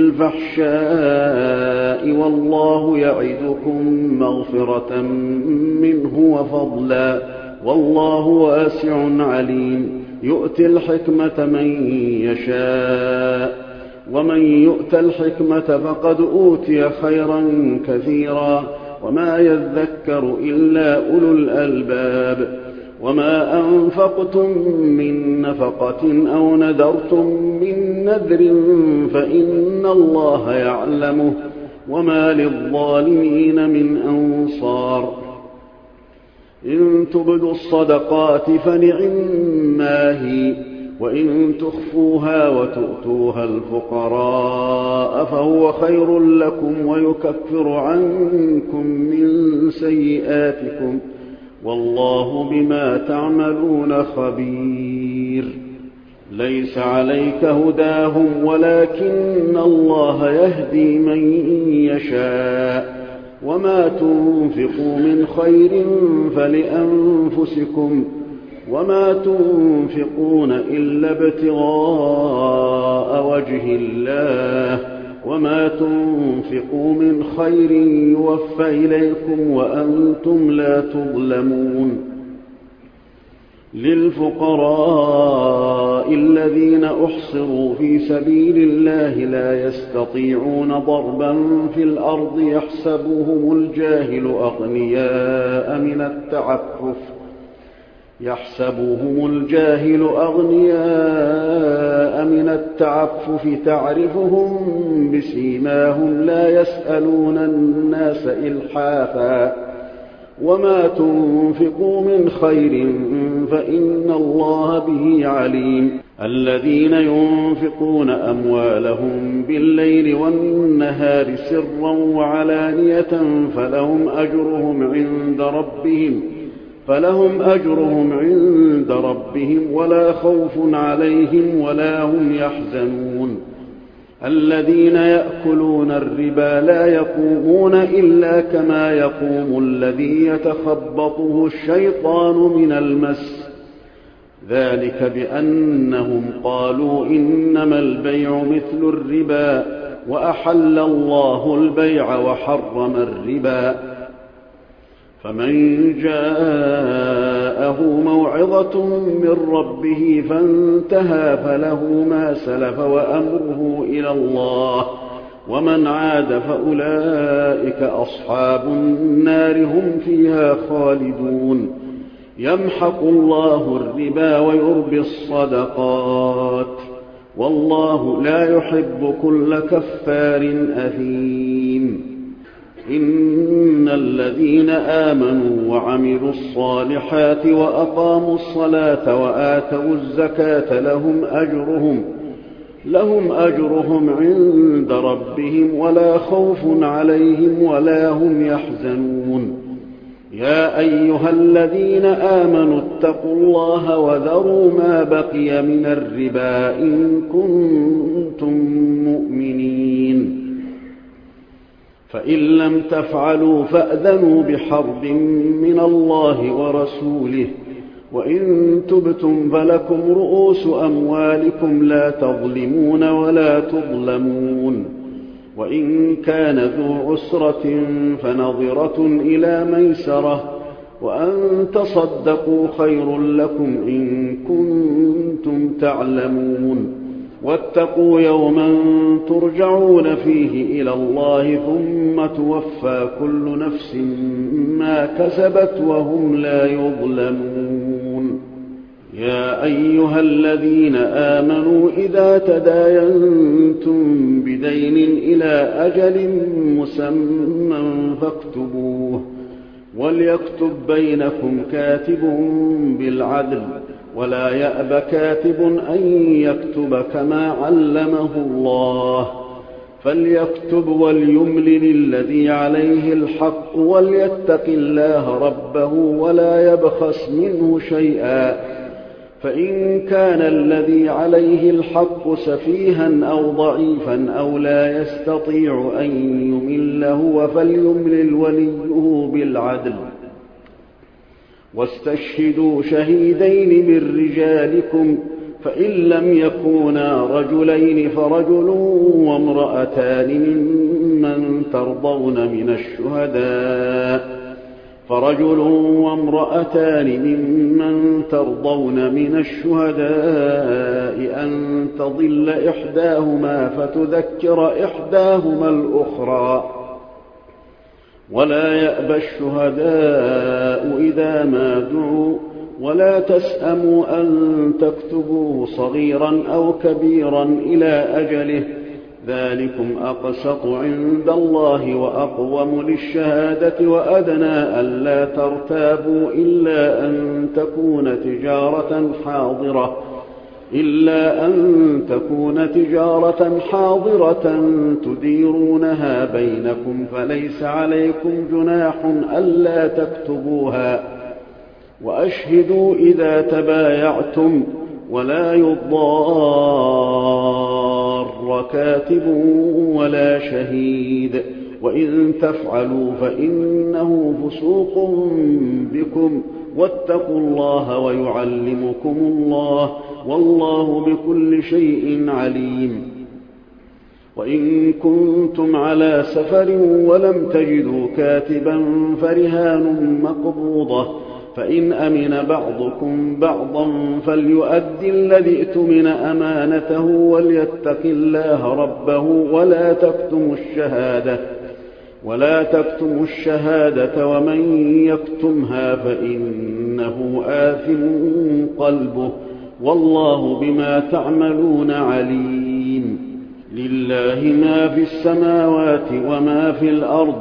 بالفحشاء والله يعدكم مغفرة منه وفضلا والله واسع عليم. يؤتي الحكمة من يشاء ومن يؤت الحكمة فقد أوتي خيرا كثيرا وما يذكر إلا أولو الألباب. وما أنفقتم من نفقة أو نذرتم من نذر فإن الله يعلمه وما للظالمين من أنصار. إن تبدوا الصدقات فنعما هي وإن تخفوها وتؤتوها الفقراء فهو خير لكم ويكفر عنكم من سيئاتكم والله بما تعملون خبير. ليس عليك هداهم ولكن الله يهدي من يشاء وما تنفقوا من خير فلأنفسكم وما تنفقون إلا ابتغاء وجه الله وما تنفقوا من خير يوفى إليكم وأنتم لا تظلمون للفقراء الذين أحصروا في سبيل الله لا يستطيعون ضربا في الأرض يحسبهم الجاهل أغنياء من التعفف يحسبهم الجاهل أغنياء من التعفف تعرفهم بسيماهم لا يسألون الناس إلحافا وما تنفقوا من خير فإن الله به عليم الذين ينفقون أموالهم بالليل والنهار سرا وعلانية فلهم أجرهم عند ربهم فلهم أجرهم عند ربهم ولا خوف عليهم ولا هم يحزنون الذين يأكلون الربا لا يقومون إلا كما يقوم الذي يتخبطه الشيطان من المس ذلك بأنهم قالوا إنما البيع مثل الربا وأحل الله البيع وحرم الربا فمن جاءه موعظة من ربه فانتهى فله ما سلف وأمره إلى الله ومن عاد فأولئك أصحاب النار هم فيها خالدون يمحق الله الربا ويربي الصدقات والله لا يحب كل كفار أثيم إن الذين آمنوا وعملوا الصالحات وأقاموا الصلاة وآتوا الزكاة لهم أجرهم لهم أجرهم عند ربهم ولا خوف عليهم ولا هم يحزنون يا أيها الذين آمنوا اتقوا الله وذروا ما بقي من الربا إن كنتم مؤمنين فإن لم تفعلوا فأذنوا بحرب من الله ورسوله وإن تبتم فلكم رؤوس أموالكم لا تظلمون ولا تظلمون وإن كان ذو عسرة فنظرة إلى ميسرة وأن تصدقوا خير لكم إن كنتم تعلمون واتقوا يوما ترجعون فيه إلى الله ثم توفى كل نفس ما كسبت وهم لا يظلمون يا أيها الذين آمنوا إذا تداينتم بدين إلى أجل مسمى فاكتبوه وليكتب بينكم كاتب بالعدل ولا يأب كاتب أن يكتب كما علمه الله فليكتب وليملل الذي عليه الحق وليتق الله ربه ولا يبخس منه شيئا فإن كان الذي عليه الحق سفيها أو ضعيفا أو لا يستطيع أن يمل هو فليملل وليه بالعدل واستشهدوا شهيدين من رجالكم فإن لم يكونا رجلين فرجل وامرأتان ممن ترضون من الشهداء فرجل وامرأتان ممن ترضون من الشهداء أن تضل إحداهما فتذكر إحداهما الأخرى ولا يأبى الشهداء إذا ما دعوا ولا تسأموا أن تكتبوه صغيرا أو كبيرا إلى أجله ذلكم أقسط عند الله وأقوم للشهادة وأدنى ألا ترتابوا إلا أن تكون تجارة حاضرة إلا أن تكون تجارة حاضرة تديرونها بينكم فليس عليكم جناح ألا تكتبوها وأشهدوا إذا تبايعتم ولا يضار كاتب ولا شهيد وإن تفعلوا فإنه فسوق بكم واتقوا الله ويعلمكم الله والله بكل شيء عليم. وإن كنتم على سفر ولم تجدوا كاتبا فرهان مقبوضة فإن أمن بعضكم بعضا فليؤدي الذي ائتمن أمانته وليتق الله ربه ولا تكتموا الشهادة ولا تكتموا الشهادة ومن يكتمها فإنه آثم قلبه والله بما تعملون عليم. لله ما في السماوات وما في الأرض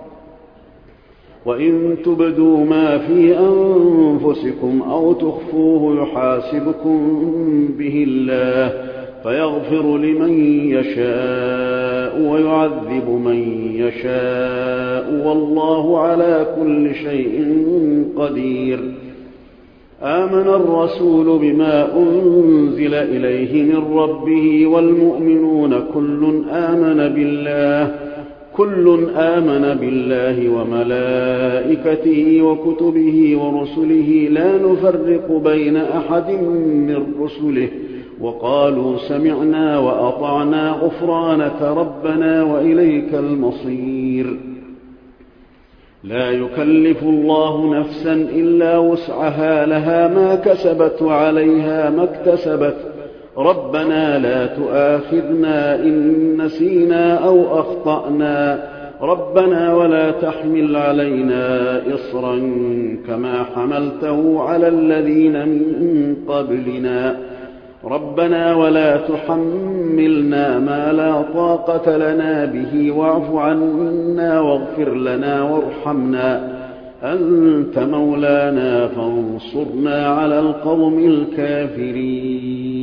وإن تبدوا ما في أنفسكم أو تخفوه يحاسبكم به الله فيغفر لمن يشاء ويعذب من يشاء والله على كل شيء قدير. آمن الرسول بما أنزل إليه من ربه والمؤمنون كل آمن بالله كل آمن بالله وملائكته وكتبه ورسله لا نفرق بين أحد من رسله وقالوا سمعنا وأطعنا غفرانك ربنا وإليك المصير. لا يكلف الله نفسا إلا وسعها لها ما كسبت وعليها ما اكتسبت ربنا لا تؤاخذنا إن نسينا أو أخطأنا ربنا ولا تحمل علينا إصرا كما حملته على الذين من قبلنا ربنا ولا تحملنا ما لا طاقة لنا به واعف عنا واغفر لنا وارحمنا أنت مولانا فانصرنا على القوم الكافرين.